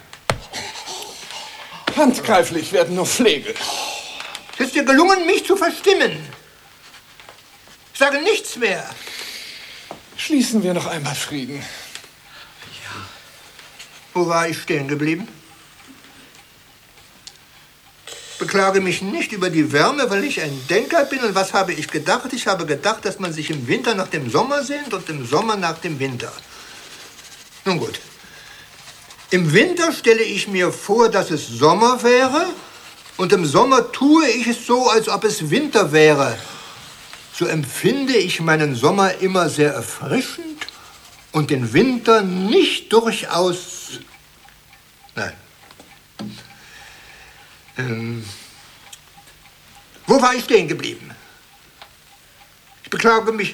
S13: Handgreiflich werden nur Pflege.
S6: Es ist dir gelungen, mich zu verstimmen. Ich sage nichts mehr.
S13: Schließen wir noch einmal Frieden.
S6: Wo war ich stehen geblieben? Beklage mich nicht über die Wärme, weil ich ein Denker bin. Und was habe ich gedacht? Ich habe gedacht, dass man sich im Winter nach dem Sommer sehnt und im Sommer nach dem Winter. Nun gut. Im Winter stelle ich mir vor, dass es Sommer wäre. Und im Sommer tue ich es so, als ob es Winter wäre. So empfinde ich meinen Sommer immer sehr erfrischend und den Winter nicht durchaus... Nein. Ähm, wo war ich stehen geblieben? Ich beklage mich.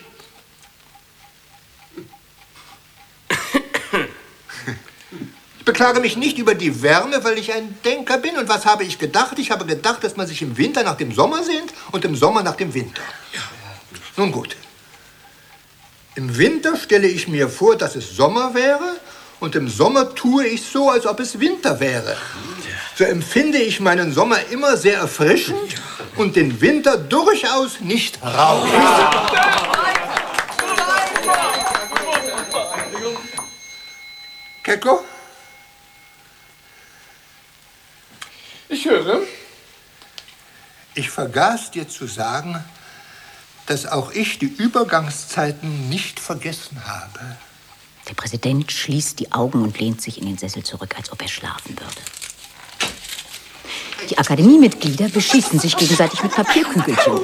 S6: Ich beklage mich nicht über die Wärme, weil ich ein Denker bin. Und was habe ich gedacht? Ich habe gedacht, dass man sich im Winter nach dem Sommer sehnt und im Sommer nach dem Winter. Ja. Nun gut. Im Winter stelle ich mir vor, dass es Sommer wäre, und im Sommer tue ich so, als ob es Winter wäre. So empfinde ich meinen Sommer immer sehr erfrischend und den Winter durchaus nicht rau. Keko?
S13: Ich höre.
S6: Ich vergaß dir zu sagen, dass auch ich die Übergangszeiten nicht vergessen habe.
S2: Der Präsident schließt die Augen und lehnt sich in den Sessel zurück, als ob er schlafen würde. Die Akademiemitglieder beschießen sich gegenseitig mit Papierkügelchen.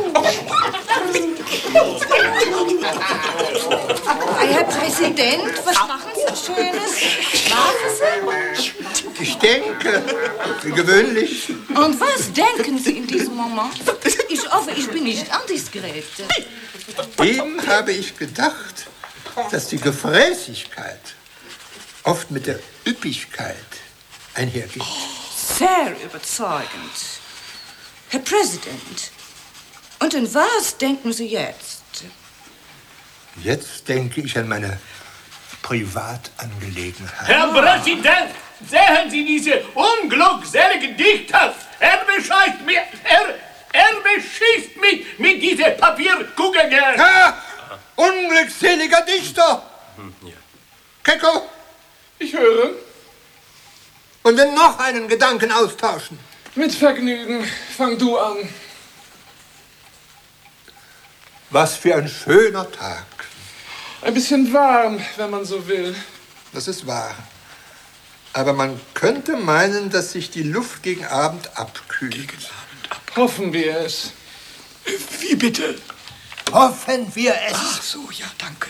S14: Herr Präsident, was machen Sie Schönes? Schlafen Sie?
S6: Ich denke, wie gewöhnlich.
S14: Und was denken Sie in diesem Moment? Ich hoffe, ich bin nicht indiskret.
S6: Eben habe ich gedacht, dass die Gefräßigkeit oft mit der Üppigkeit einhergeht.
S14: Sehr überzeugend. Herr Präsident, und an was denken Sie jetzt?
S6: Jetzt denke ich an meine Privatangelegenheit.
S18: Herr Präsident, sehen Sie diese unglückselige Dichter. Er bescheißt mir, er, er beschießt mich mit diesen Papierkugeln.
S6: Ha! Unglückseliger Dichter! Keko?
S13: Ich höre.
S6: Und wenn noch einen Gedanken austauschen?
S13: Mit Vergnügen. Fang du an.
S6: Was für ein schöner Tag.
S13: Ein bisschen warm, wenn man so will.
S6: Das ist wahr. Aber man könnte meinen, dass sich die Luft gegen Abend abkühlt. Gegen
S13: Abend ab. Hoffen wir es.
S6: Wie bitte? Hoffen wir es.
S13: Ach so, ja, danke.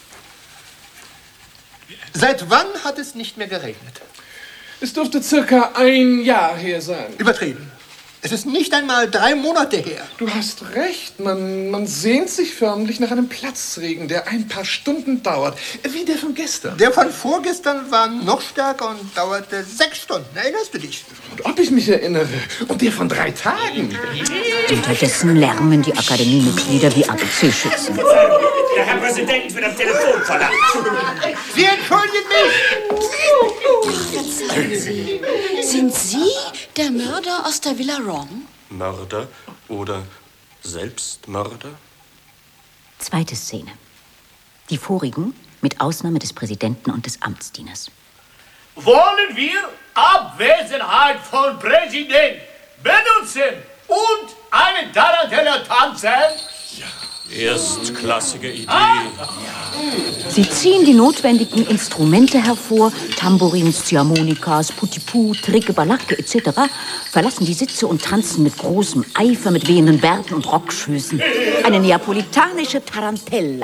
S6: Seit wann hat es nicht mehr geregnet?
S13: Es dürfte circa ein Jahr her sein.
S6: Übertrieben. Es ist nicht einmal drei Monate her.
S13: Du hast recht. Man, man sehnt sich förmlich nach einem Platzregen, der ein paar Stunden dauert. Wie der von gestern.
S6: Der von vorgestern war noch stärker und dauerte sechs Stunden. Erinnerst du dich?
S13: Und ob ich mich erinnere. Und der von drei Tagen.
S2: Unterdessen lärmen die Akademiemitglieder wie A B C-Schützen.
S22: Der Herr Präsident wird am Telefon verlangt.
S6: Sie entschuldigen mich!
S10: Verzeihen Sie, sind Sie der Mörder aus der Villa Wrong?
S4: Mörder oder Selbstmörder?
S2: Zweite Szene. Die vorigen, mit Ausnahme des Präsidenten und des Amtsdieners.
S18: Wollen wir Abwesenheit von Präsident benutzen und einen Tarantella tanzen?
S4: Ja. Erstklassige Idee.
S2: Sie ziehen die notwendigen Instrumente hervor, Tambourins, Ziehharmonikas, Putipu, Tricke, Balacke et cetera, verlassen die Sitze und tanzen mit großem Eifer, mit wehenden Bärten und Rockschößen. Eine neapolitanische Tarantella.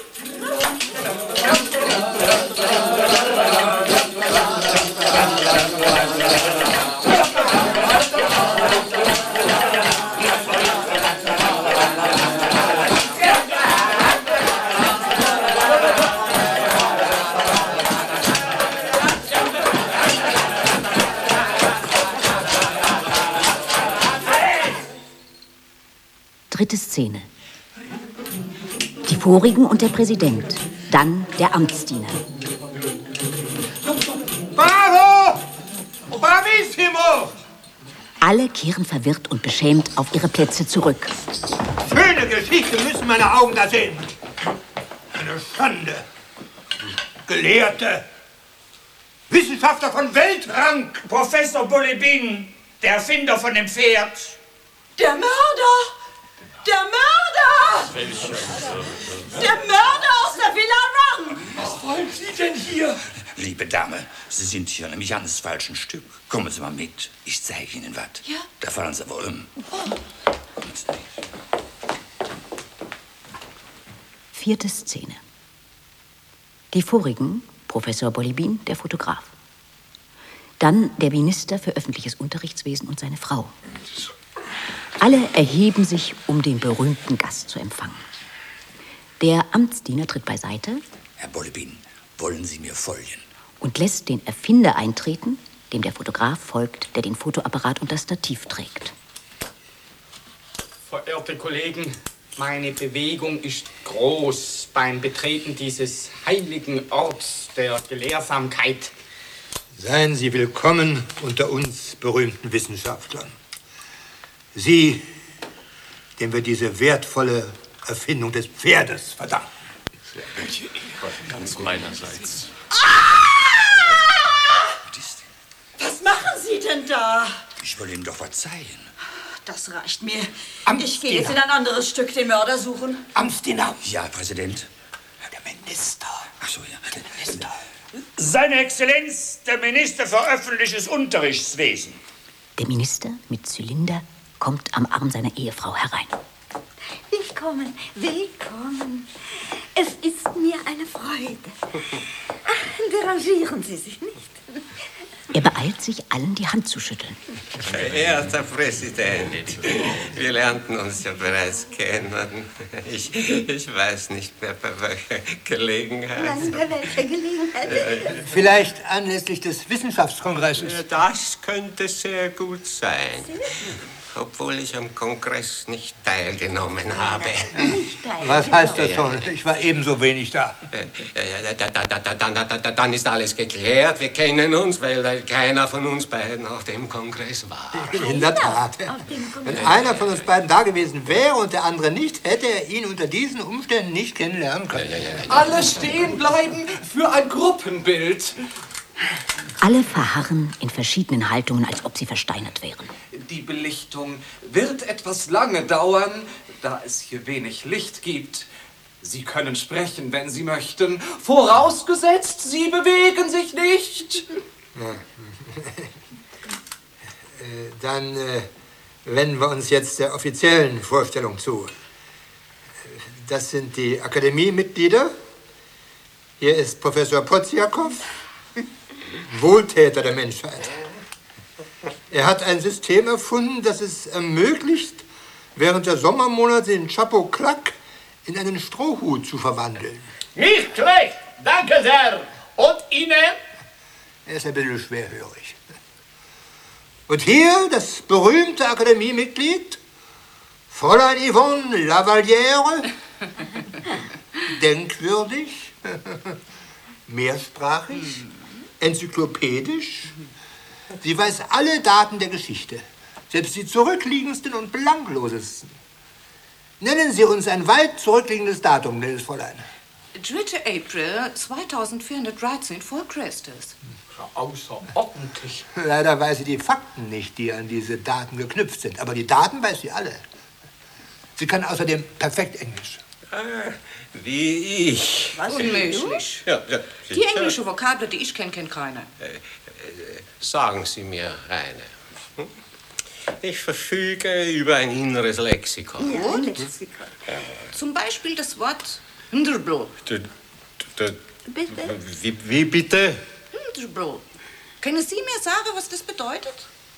S2: Dritte Szene. Die vorigen und der Präsident. Dann der Amtsdiener.
S6: Bravo! Bravissimo!
S2: Alle kehren verwirrt und beschämt auf ihre Plätze zurück.
S6: Schöne Geschichte müssen meine Augen da sehen. Eine Schande. Gelehrte. Wissenschaftler von Weltrang.
S22: Professor Bulibin, der Erfinder von dem Pferd.
S10: Der Mörder! Der Mörder!
S22: Welcher?
S10: Der Mörder aus der Villa Wrong!
S22: Was wollen Sie denn hier? Liebe Dame, Sie sind hier nämlich an das falschen Stück. Kommen Sie mal mit. Ich zeige Ihnen was.
S10: Ja?
S22: Da fallen Sie wohl um. Kommen Sie mit.
S2: Vierte Szene. Die vorigen, Professor Bulibin, der Fotograf. Dann der Minister für öffentliches Unterrichtswesen und seine Frau. Alle erheben sich, um den berühmten Gast zu empfangen. Der Amtsdiener tritt beiseite.
S22: Herr Bulibin, wollen Sie mir folgen?
S2: Und lässt den Erfinder eintreten, dem der Fotograf folgt, der den Fotoapparat und das Stativ trägt.
S12: Verehrte Kollegen, Meine Bewegung ist groß beim Betreten dieses heiligen Orts der Gelehrsamkeit.
S6: Seien Sie willkommen unter uns berühmten Wissenschaftlern. Sie, dem wir diese wertvolle Erfindung des Pferdes verdanken.
S17: Ganz meinerseits.
S10: Was machen Sie denn da?
S17: Ich will ihm doch verzeihen.
S10: Das reicht mir. Ich gehe jetzt in ein anderes Stück den Mörder suchen.
S17: Amsterdam. Ja, Präsident. Der Minister. Ach so, ja. Der Minister.
S22: Seine Exzellenz, der Minister für öffentliches Unterrichtswesen.
S2: Der Minister mit Zylinder kommt am Arm seiner Ehefrau herein.
S16: Willkommen, willkommen. Es ist mir eine Freude. Ach, derangieren Sie sich nicht.
S2: Er beeilt sich, allen die Hand zu schütteln.
S15: Verehrter Präsident, wir lernten uns ja bereits kennen. Ich, ich weiß nicht mehr, bei welcher Gelegenheit.
S16: Nein, bei welcher Gelegenheit?
S6: Vielleicht anlässlich des Wissenschaftskongresses.
S15: Das könnte sehr gut sein. Obwohl ich am Kongress nicht teilgenommen habe.
S6: Was heißt das schon? Ich war ebenso wenig da.
S15: Dann ist alles geklärt. Wir kennen uns, weil keiner von uns beiden auf dem Kongress war.
S6: In der Tat. Wenn einer von uns beiden da gewesen wäre und der andere nicht, hätte er ihn unter diesen Umständen nicht kennenlernen können.
S11: Alle stehen bleiben für ein Gruppenbild.
S2: Alle verharren in verschiedenen Haltungen, als ob sie versteinert wären.
S11: Die Belichtung wird etwas lange dauern, da es hier wenig Licht gibt. Sie können sprechen, wenn Sie möchten, vorausgesetzt, Sie bewegen sich nicht.
S6: Ja. Dann äh, wenden wir uns jetzt der offiziellen Vorstellung zu. Das sind die Akademiemitglieder. Hier ist Professor Potsjakow, Wohltäter der Menschheit. Er hat ein System erfunden, das es ermöglicht, während der Sommermonate den Chapeau-Claque in einen Strohhut zu verwandeln.
S18: Nicht schlecht, danke sehr. Und Ihnen?
S6: Er ist ein bisschen schwerhörig. Und hier das berühmte Akademiemitglied, Fräulein Yvonne Lavalière, denkwürdig, mehrsprachig, enzyklopädisch. Sie weiß alle Daten der Geschichte, selbst die zurückliegendsten und belanglosesten. Nennen Sie uns ein weit zurückliegendes Datum, liebes Fräulein.
S14: dritter April zweitausendvierhundertdreizehn vor Christus.
S12: Außerordentlich.
S6: Leider weiß sie die Fakten nicht, die an diese Daten geknüpft sind. Aber die Daten weiß sie alle. Sie kann außerdem perfekt Englisch.
S15: Ah, wie ich.
S14: Was? Unmöglich.
S15: Ja, ja,
S14: Die englische Vokabel, die ich kenne, kennt keiner.
S15: Äh, äh, sagen Sie mir eine. Hm? Ich verfüge über ein inneres Lexikon.
S14: Ja, ein Lexikon. Zum Beispiel das Wort Hinderbro.
S15: D- d-
S14: Bitte?
S15: Wie, wie bitte?
S14: Hinderbro. Können Sie mir sagen, was das bedeutet?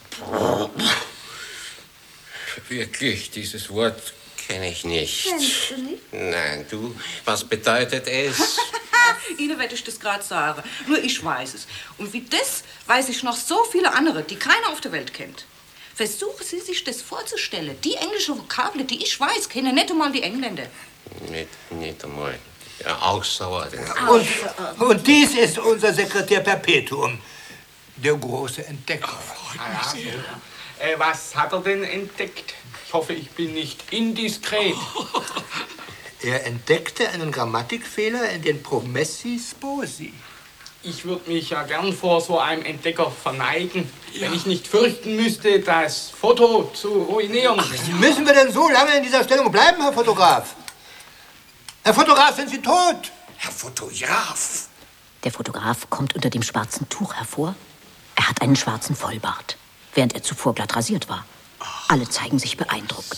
S15: Wirklich, dieses Wort kenne ich nicht.
S14: Kennst du nicht?
S15: Nein, du, was bedeutet es?
S14: Ihnen werde ich das gerade sagen. Nur ich weiß es. Und wie das weiß ich noch so viele andere, die keiner auf der Welt kennt. Versuchen Sie sich das vorzustellen. Die englische Vokabel, die ich weiß, kennen nicht einmal die Engländer.
S15: Nicht, nicht einmal. Ja, außerordentlich.
S6: Und, und dies ist unser Sekretär Perpetuum, der große Entdecker.
S12: Ah, ja. äh, was hat er denn entdeckt? Ich hoffe, ich bin nicht indiskret.
S6: Er entdeckte einen Grammatikfehler in den Promessi Sposi.
S12: Ich würde mich ja gern vor so einem Entdecker verneigen, wenn ich nicht fürchten müsste, das Foto zu ruinieren.
S6: Ach, müssen wir denn so lange in dieser Stellung bleiben, Herr Fotograf? Herr Fotograf, sind Sie tot?
S17: Herr Fotograf.
S2: Der Fotograf kommt unter dem schwarzen Tuch hervor. Er hat einen schwarzen Vollbart, während er zuvor glatt rasiert war. Alle zeigen sich beeindruckt.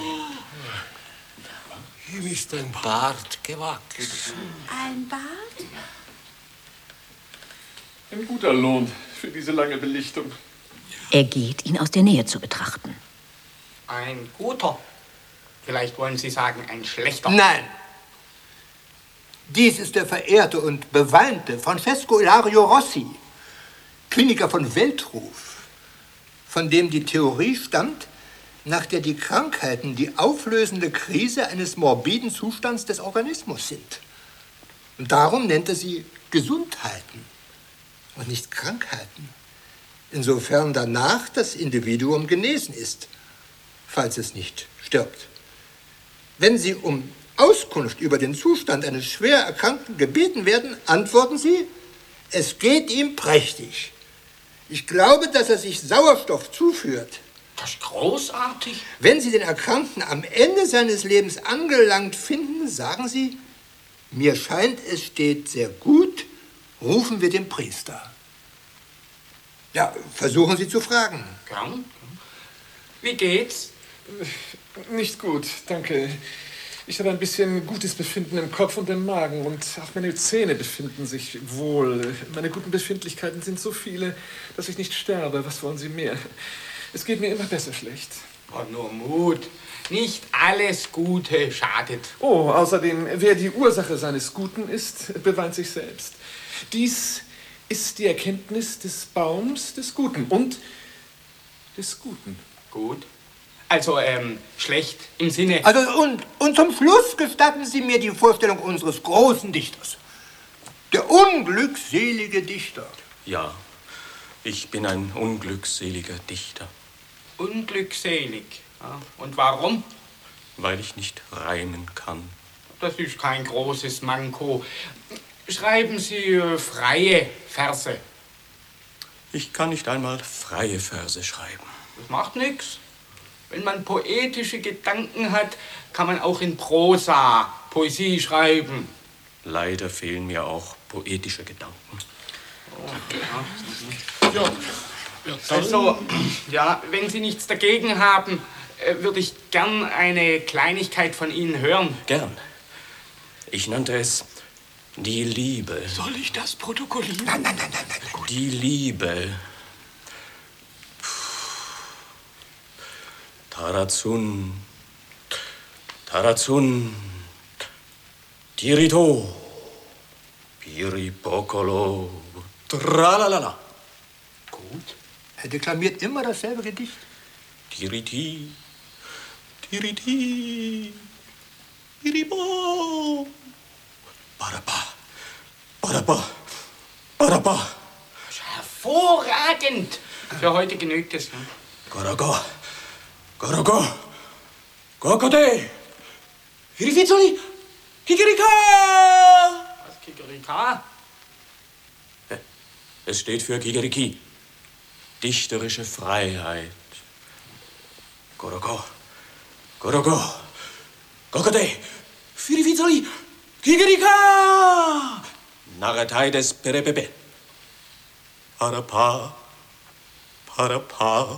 S15: Ihm ist ein Bart gewachsen.
S16: Ein Bart?
S13: Ein guter Lohn für diese lange Belichtung.
S2: Er geht, ihn aus der Nähe zu betrachten.
S12: Ein guter. Vielleicht wollen Sie sagen, ein schlechter.
S6: Nein. Dies ist der verehrte und beweinte Francesco Ilario Rossi, Kliniker von Weltruf, von dem die Theorie stammt, nach der die Krankheiten die auflösende Krise eines morbiden Zustands des Organismus sind. Und darum nennt er sie Gesundheiten und nicht Krankheiten. Insofern danach das Individuum genesen ist, falls es nicht stirbt. Wenn Sie um Auskunft über den Zustand eines schwer Erkrankten gebeten werden, antworten Sie, es geht ihm prächtig. Ich glaube, dass er sich Sauerstoff zuführt.
S12: Das ist großartig.
S6: Wenn Sie den Erkrankten am Ende seines Lebens angelangt finden, sagen Sie, mir scheint, es steht sehr gut, rufen wir den Priester. Ja, versuchen Sie zu fragen.
S12: Gern. Wie geht's?
S13: Nicht gut, danke. Ich habe ein bisschen gutes Befinden im Kopf und im Magen und auch meine Zähne befinden sich wohl. Meine guten Befindlichkeiten sind so viele, dass ich nicht sterbe. Was wollen Sie mehr? Es geht mir immer besser schlecht.
S12: Oh, nur Mut. Nicht alles Gute schadet.
S13: Oh, außerdem, wer die Ursache seines Guten ist, beweint sich selbst. Dies ist die Erkenntnis des Baums des Guten und des Guten.
S12: Gut. Also, ähm, schlecht im Sinne...
S6: Also, und, und zum Schluss gestatten Sie mir die Vorstellung unseres großen Dichters. Der unglückselige Dichter.
S4: Ja, ich bin ein unglückseliger Dichter.
S12: Unglückselig? Ja. Und warum?
S4: Weil ich nicht reimen kann.
S12: Das ist kein großes Manko. Schreiben Sie äh, freie Verse.
S4: Ich kann nicht einmal freie Verse schreiben.
S12: Das macht nichts. Wenn man poetische Gedanken hat, kann man auch in Prosa Poesie schreiben.
S4: Leider fehlen mir auch poetische Gedanken.
S12: Oh, ja. Ja, also, ja, wenn Sie nichts dagegen haben, äh, würde ich gern eine Kleinigkeit von Ihnen hören.
S4: Gern. Ich nannte es die Liebe.
S12: Soll ich das protokollieren?
S6: Nein, nein, nein, nein, nein.
S4: Die Liebe. Tarazun, Tarazun, Tirito, Piripokolo, tralalala.
S6: Gut. Er deklamiert immer dasselbe Gedicht.
S4: Tiriti, Tiriti, Piripo, Baraba, Baraba, Baraba.
S12: Hervorragend! Für heute genügt es. Ne?
S4: Garaga. Garago! Gokode! Hirifizoli! Kikerika!
S12: Was, Kikerika?
S4: Es steht für Kikeriki. Dichterische Freiheit. Gorogo! Gorogo! Gokode! Hirifizoli! Kikerika! Narretei des Perepepe. Parapa. Parapa.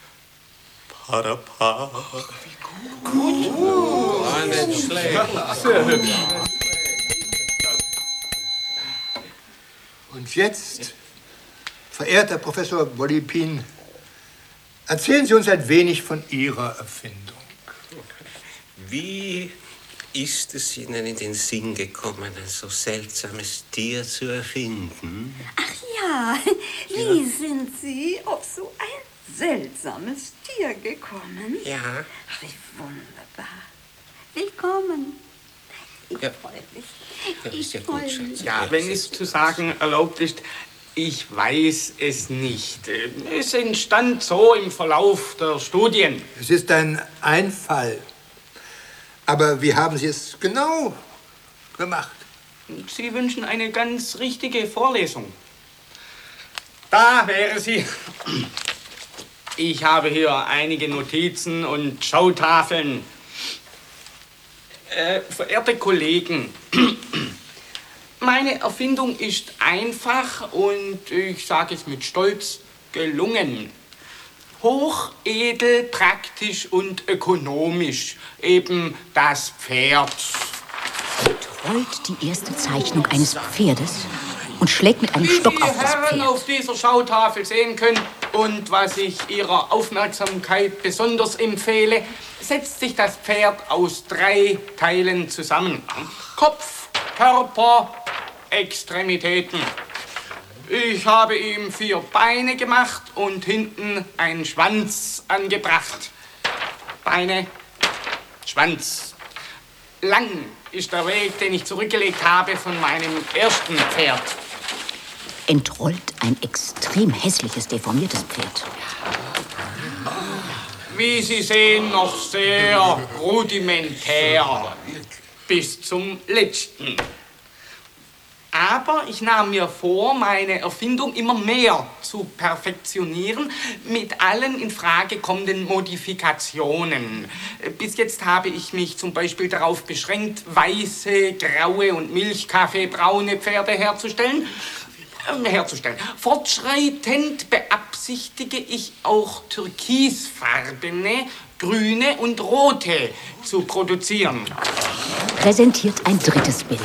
S4: Parapa.
S12: Wie gut.
S4: Oh, nicht schlecht.
S6: Sehr hübsch. Und jetzt, verehrter Professor Bolypin, erzählen Sie uns ein wenig von Ihrer Erfindung.
S15: Wie ist es Ihnen in den Sinn gekommen, ein so seltsames Tier zu erfinden?
S16: Ach ja, wie sind Sie auf so ein seltsames Tier gekommen?
S15: Ja.
S16: Ach, wie wunderbar. Willkommen. Ich
S15: Ja.
S16: freue mich.
S15: Ja, ist ja
S16: Ich
S15: gut,
S16: freue
S15: Schatz.
S16: mich.
S12: Ja, wenn es zu sagen erlaubt ist, ich weiß es nicht. Es entstand so im Verlauf der Studien.
S6: Es ist ein Einfall. Aber wie haben Sie es genau gemacht?
S12: Sie wünschen eine ganz richtige Vorlesung. Da wäre sie. Ich habe hier einige Notizen und Schautafeln. Äh, verehrte Kollegen, meine Erfindung ist einfach und ich sage es mit Stolz gelungen. Hochedel, praktisch und ökonomisch. Eben das Pferd.
S2: Rollt die erste Zeichnung eines Pferdes und schlägt mit einem
S12: Wie
S2: Stock
S12: die
S2: auf das
S12: Herren
S2: Pferd.
S12: auf dieser Schautafel sehen können und was ich Ihrer Aufmerksamkeit besonders empfehle, setzt sich das Pferd aus drei Teilen zusammen. Kopf, Körper, Extremitäten. Ich habe ihm vier Beine gemacht und hinten einen Schwanz angebracht. Beine, Schwanz. Lang ist der Weg, den ich zurückgelegt habe von meinem ersten Pferd.
S2: Entrollt ein extrem hässliches, deformiertes Pferd.
S12: Wie Sie sehen, noch sehr rudimentär. Bis zum letzten. Aber ich nahm mir vor, meine Erfindung immer mehr zu perfektionieren mit allen in Frage kommenden Modifikationen. Bis jetzt habe ich mich zum Beispiel darauf beschränkt, weiße, graue und milchkaffeebraune Pferde herzustellen. Äh, herzustellen. Fortschreitend beabsichtige ich auch türkisfarbene, grüne und rote zu produzieren.
S2: Präsentiert ein drittes Bild.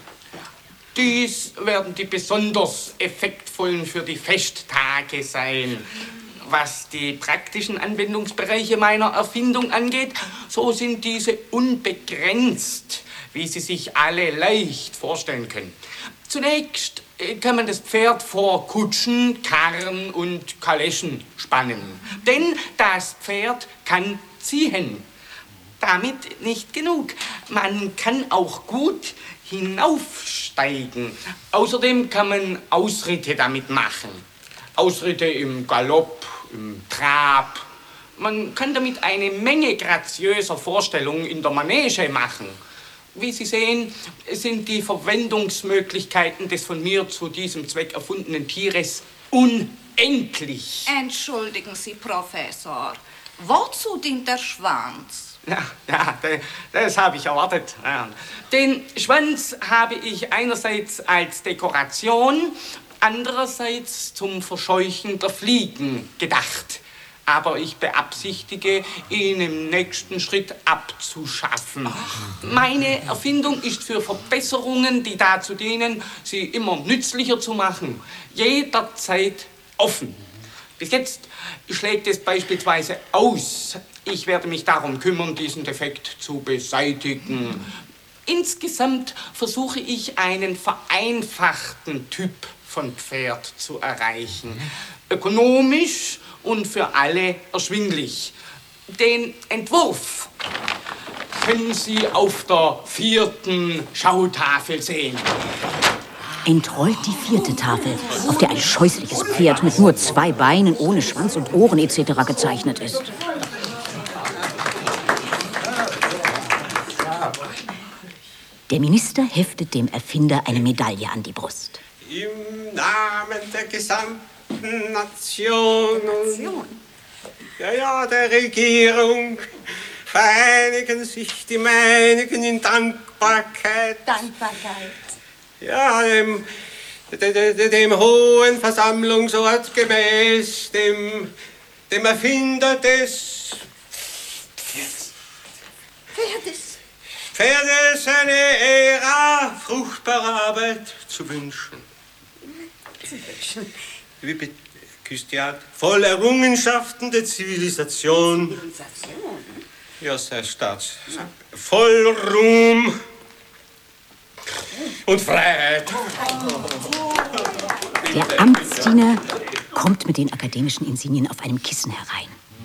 S12: Dies werden die besonders effektvollen für die Festtage sein. Was die praktischen Anwendungsbereiche meiner Erfindung angeht, so sind diese unbegrenzt, wie Sie sich alle leicht vorstellen können. Zunächst kann man das Pferd vor Kutschen, Karren und Kaleschen spannen. Denn das Pferd kann ziehen. Damit nicht genug. Man kann auch gut hinaufsteigen. Außerdem kann man Ausritte damit machen. Ausritte im Galopp, im Trab. Man kann damit eine Menge graziöser Vorstellungen in der Manege machen. Wie Sie sehen, sind die Verwendungsmöglichkeiten des von mir zu diesem Zweck erfundenen Tieres unendlich.
S14: Entschuldigen Sie, Professor. Wozu dient der Schwanz?
S12: Ja, ja, das, das habe ich erwartet. Ja. Den Schwanz habe ich einerseits als Dekoration, andererseits zum Verscheuchen der Fliegen gedacht. Aber ich beabsichtige, ihn im nächsten Schritt abzuschaffen. Ach. Meine Erfindung ist für Verbesserungen, die dazu dienen, sie immer nützlicher zu machen, jederzeit offen. Bis jetzt schlägt es beispielsweise aus. Ich werde mich darum kümmern, diesen Defekt zu beseitigen. Insgesamt versuche ich, einen vereinfachten Typ von Pferd zu erreichen. Ökonomisch und für alle erschwinglich. Den Entwurf können Sie auf der vierten Schautafel sehen.
S2: Entrollt die vierte Tafel, auf der ein scheußliches Pferd mit nur zwei Beinen, ohne Schwanz und Ohren et cetera gezeichnet ist. Der Minister heftet dem Erfinder eine Medaille an die Brust.
S15: Im Namen der gesamten Nation und ja, ja, der Regierung vereinigen sich die meinigen in Dankbarkeit.
S10: Dankbarkeit.
S15: Ja, dem, dem, dem, dem hohen Versammlungsort gemäß, dem, dem Erfinder des
S10: Pferdes.
S15: Pferdes eine Ära fruchtbarer Arbeit zu wünschen.
S10: Zu wünschen.
S15: Wie bitte, Küstiat? Voll Errungenschaften der Zivilisation.
S10: Zivilisation?
S15: Ja, sei Staats. Voll Ruhm und Freiheit.
S2: Der Amtsdiener kommt mit den akademischen Insignien auf einem Kissen herein.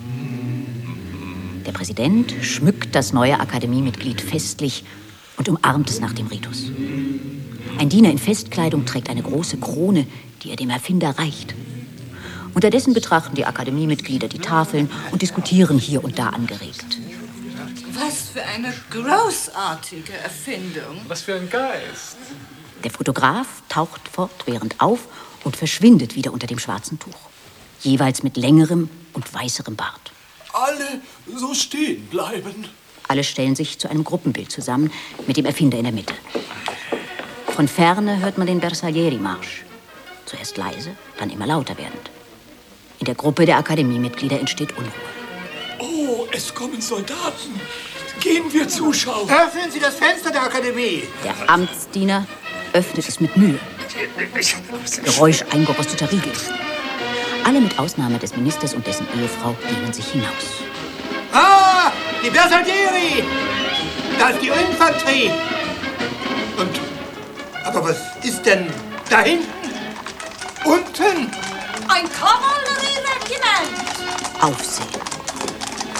S2: Der Präsident schmückt das neue Akademiemitglied festlich und umarmt es nach dem Ritus. Ein Diener in Festkleidung trägt eine große Krone, die er dem Erfinder reicht. Unterdessen betrachten die Akademiemitglieder die Tafeln und diskutieren hier und da angeregt.
S14: Was für eine großartige Erfindung.
S11: Was für ein Geist.
S2: Der Fotograf taucht fortwährend auf und verschwindet wieder unter dem schwarzen Tuch. Jeweils mit längerem und weißerem Bart.
S1: Alle so stehen bleiben.
S2: Alle stellen sich zu einem Gruppenbild zusammen, mit dem Erfinder in der Mitte. Von ferne hört man den Bersaglieri-Marsch. Zuerst leise, dann immer lauter werdend. In der Gruppe der Akademiemitglieder entsteht Unruhe.
S1: Oh, es kommen Soldaten. Gehen wir zuschauen.
S8: Öffnen Sie das Fenster der Akademie.
S2: Der Amtsdiener öffnet es mit Mühe. Geräusch eingerosteter Riegel. Alle mit Ausnahme des Ministers und dessen Ehefrau lehnen sich hinaus.
S8: Ah, die Bersaglieri! Da ist die Infanterie. Und, aber was ist denn da hinten? Unten?
S10: Ein Kavallerieregiment.
S2: Aufsehen. Der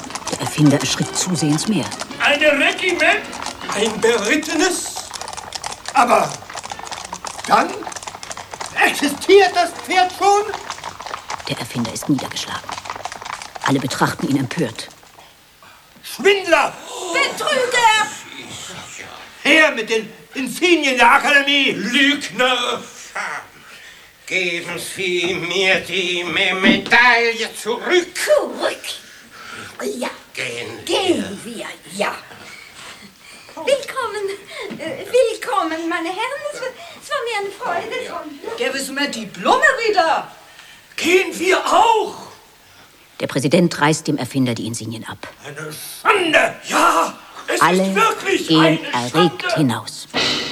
S2: Erfinder erschrickt zusehends mehr.
S18: Ein Regiment?
S1: Ein berittenes?
S6: Aber dann existiert das Pferd schon?
S2: Der Erfinder ist niedergeschlagen. Alle betrachten ihn empört.
S6: Schwindler!
S10: Betrüger!
S6: Her mit den Insignien der Akademie!
S1: Lügner!
S15: Geben Sie mir die Me- Medaille zurück.
S20: Zurück? Ja.
S15: Gehen
S20: Gehen wir, ja. Willkommen, äh, willkommen, meine Herren. Es war, es war mir eine Freude.
S10: Gäbe es mir die Blume wieder?
S1: Gehen wir auch!
S2: Der Präsident reißt dem Erfinder die Insignien ab.
S1: Eine Schande! Ja, es
S2: Alle
S1: ist wirklich
S2: gehen
S1: eine
S2: erregt
S1: Schande.
S2: hinaus.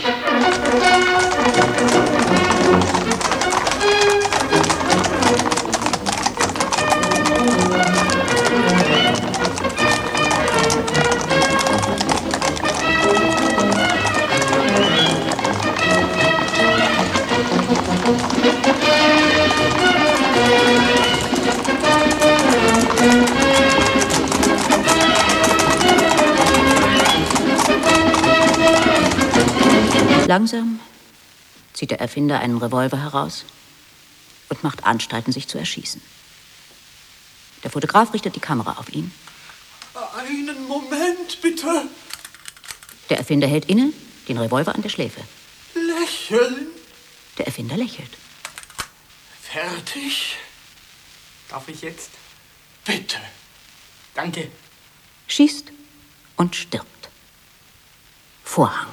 S2: Langsam zieht der Erfinder einen Revolver heraus und macht Anstalten, sich zu erschießen. Der Fotograf richtet die Kamera auf ihn.
S1: Einen Moment, bitte.
S2: Der Erfinder hält inne, den Revolver an der Schläfe.
S1: Lächeln.
S2: Der Erfinder lächelt.
S1: Fertig?
S12: Darf ich jetzt?
S1: Bitte.
S12: Danke.
S2: Schießt und stirbt. Vorhang.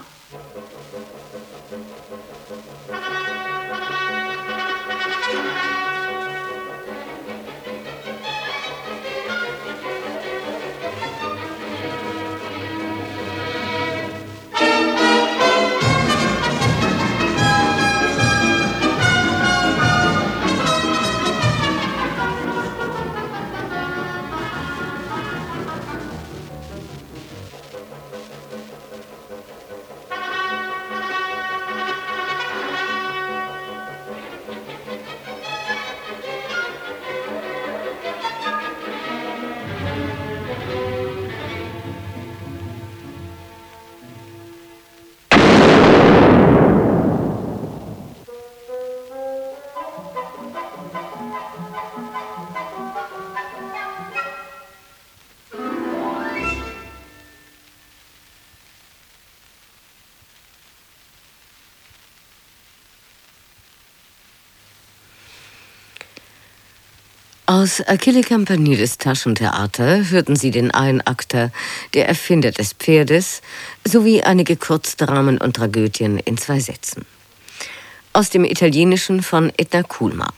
S3: Aus Achille Campanides Taschentheater hörten Sie den Einakter Der Erfinder des Pferdes sowie einige Kurzdramen und Tragödien in zwei Sätzen. Aus dem Italienischen von Edna Kuhlmann.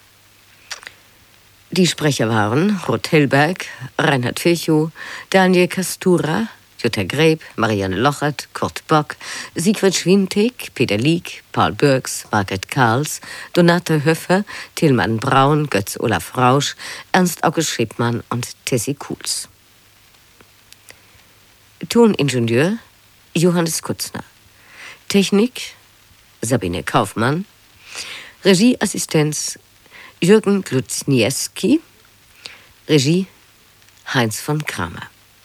S3: Die Sprecher waren Ruth Hellberg, Reinhard Virchow, Daniel Kastura, Jutta Greb, Marianne Lochert, Kurt Bock, Sigrid Schwintig, Peter Lieck, Paul Bürks, Margret Karls, Donate Höffer, Tilman Braun, Götz Olaf Rausch, Ernst August Schippmann und Tessie Kuhls. Toningenieur Johannes Kutzner. Technik Sabine Kaufmann. Regieassistenz Jürgen Gluzniewski. Regie Heinz von Kramer.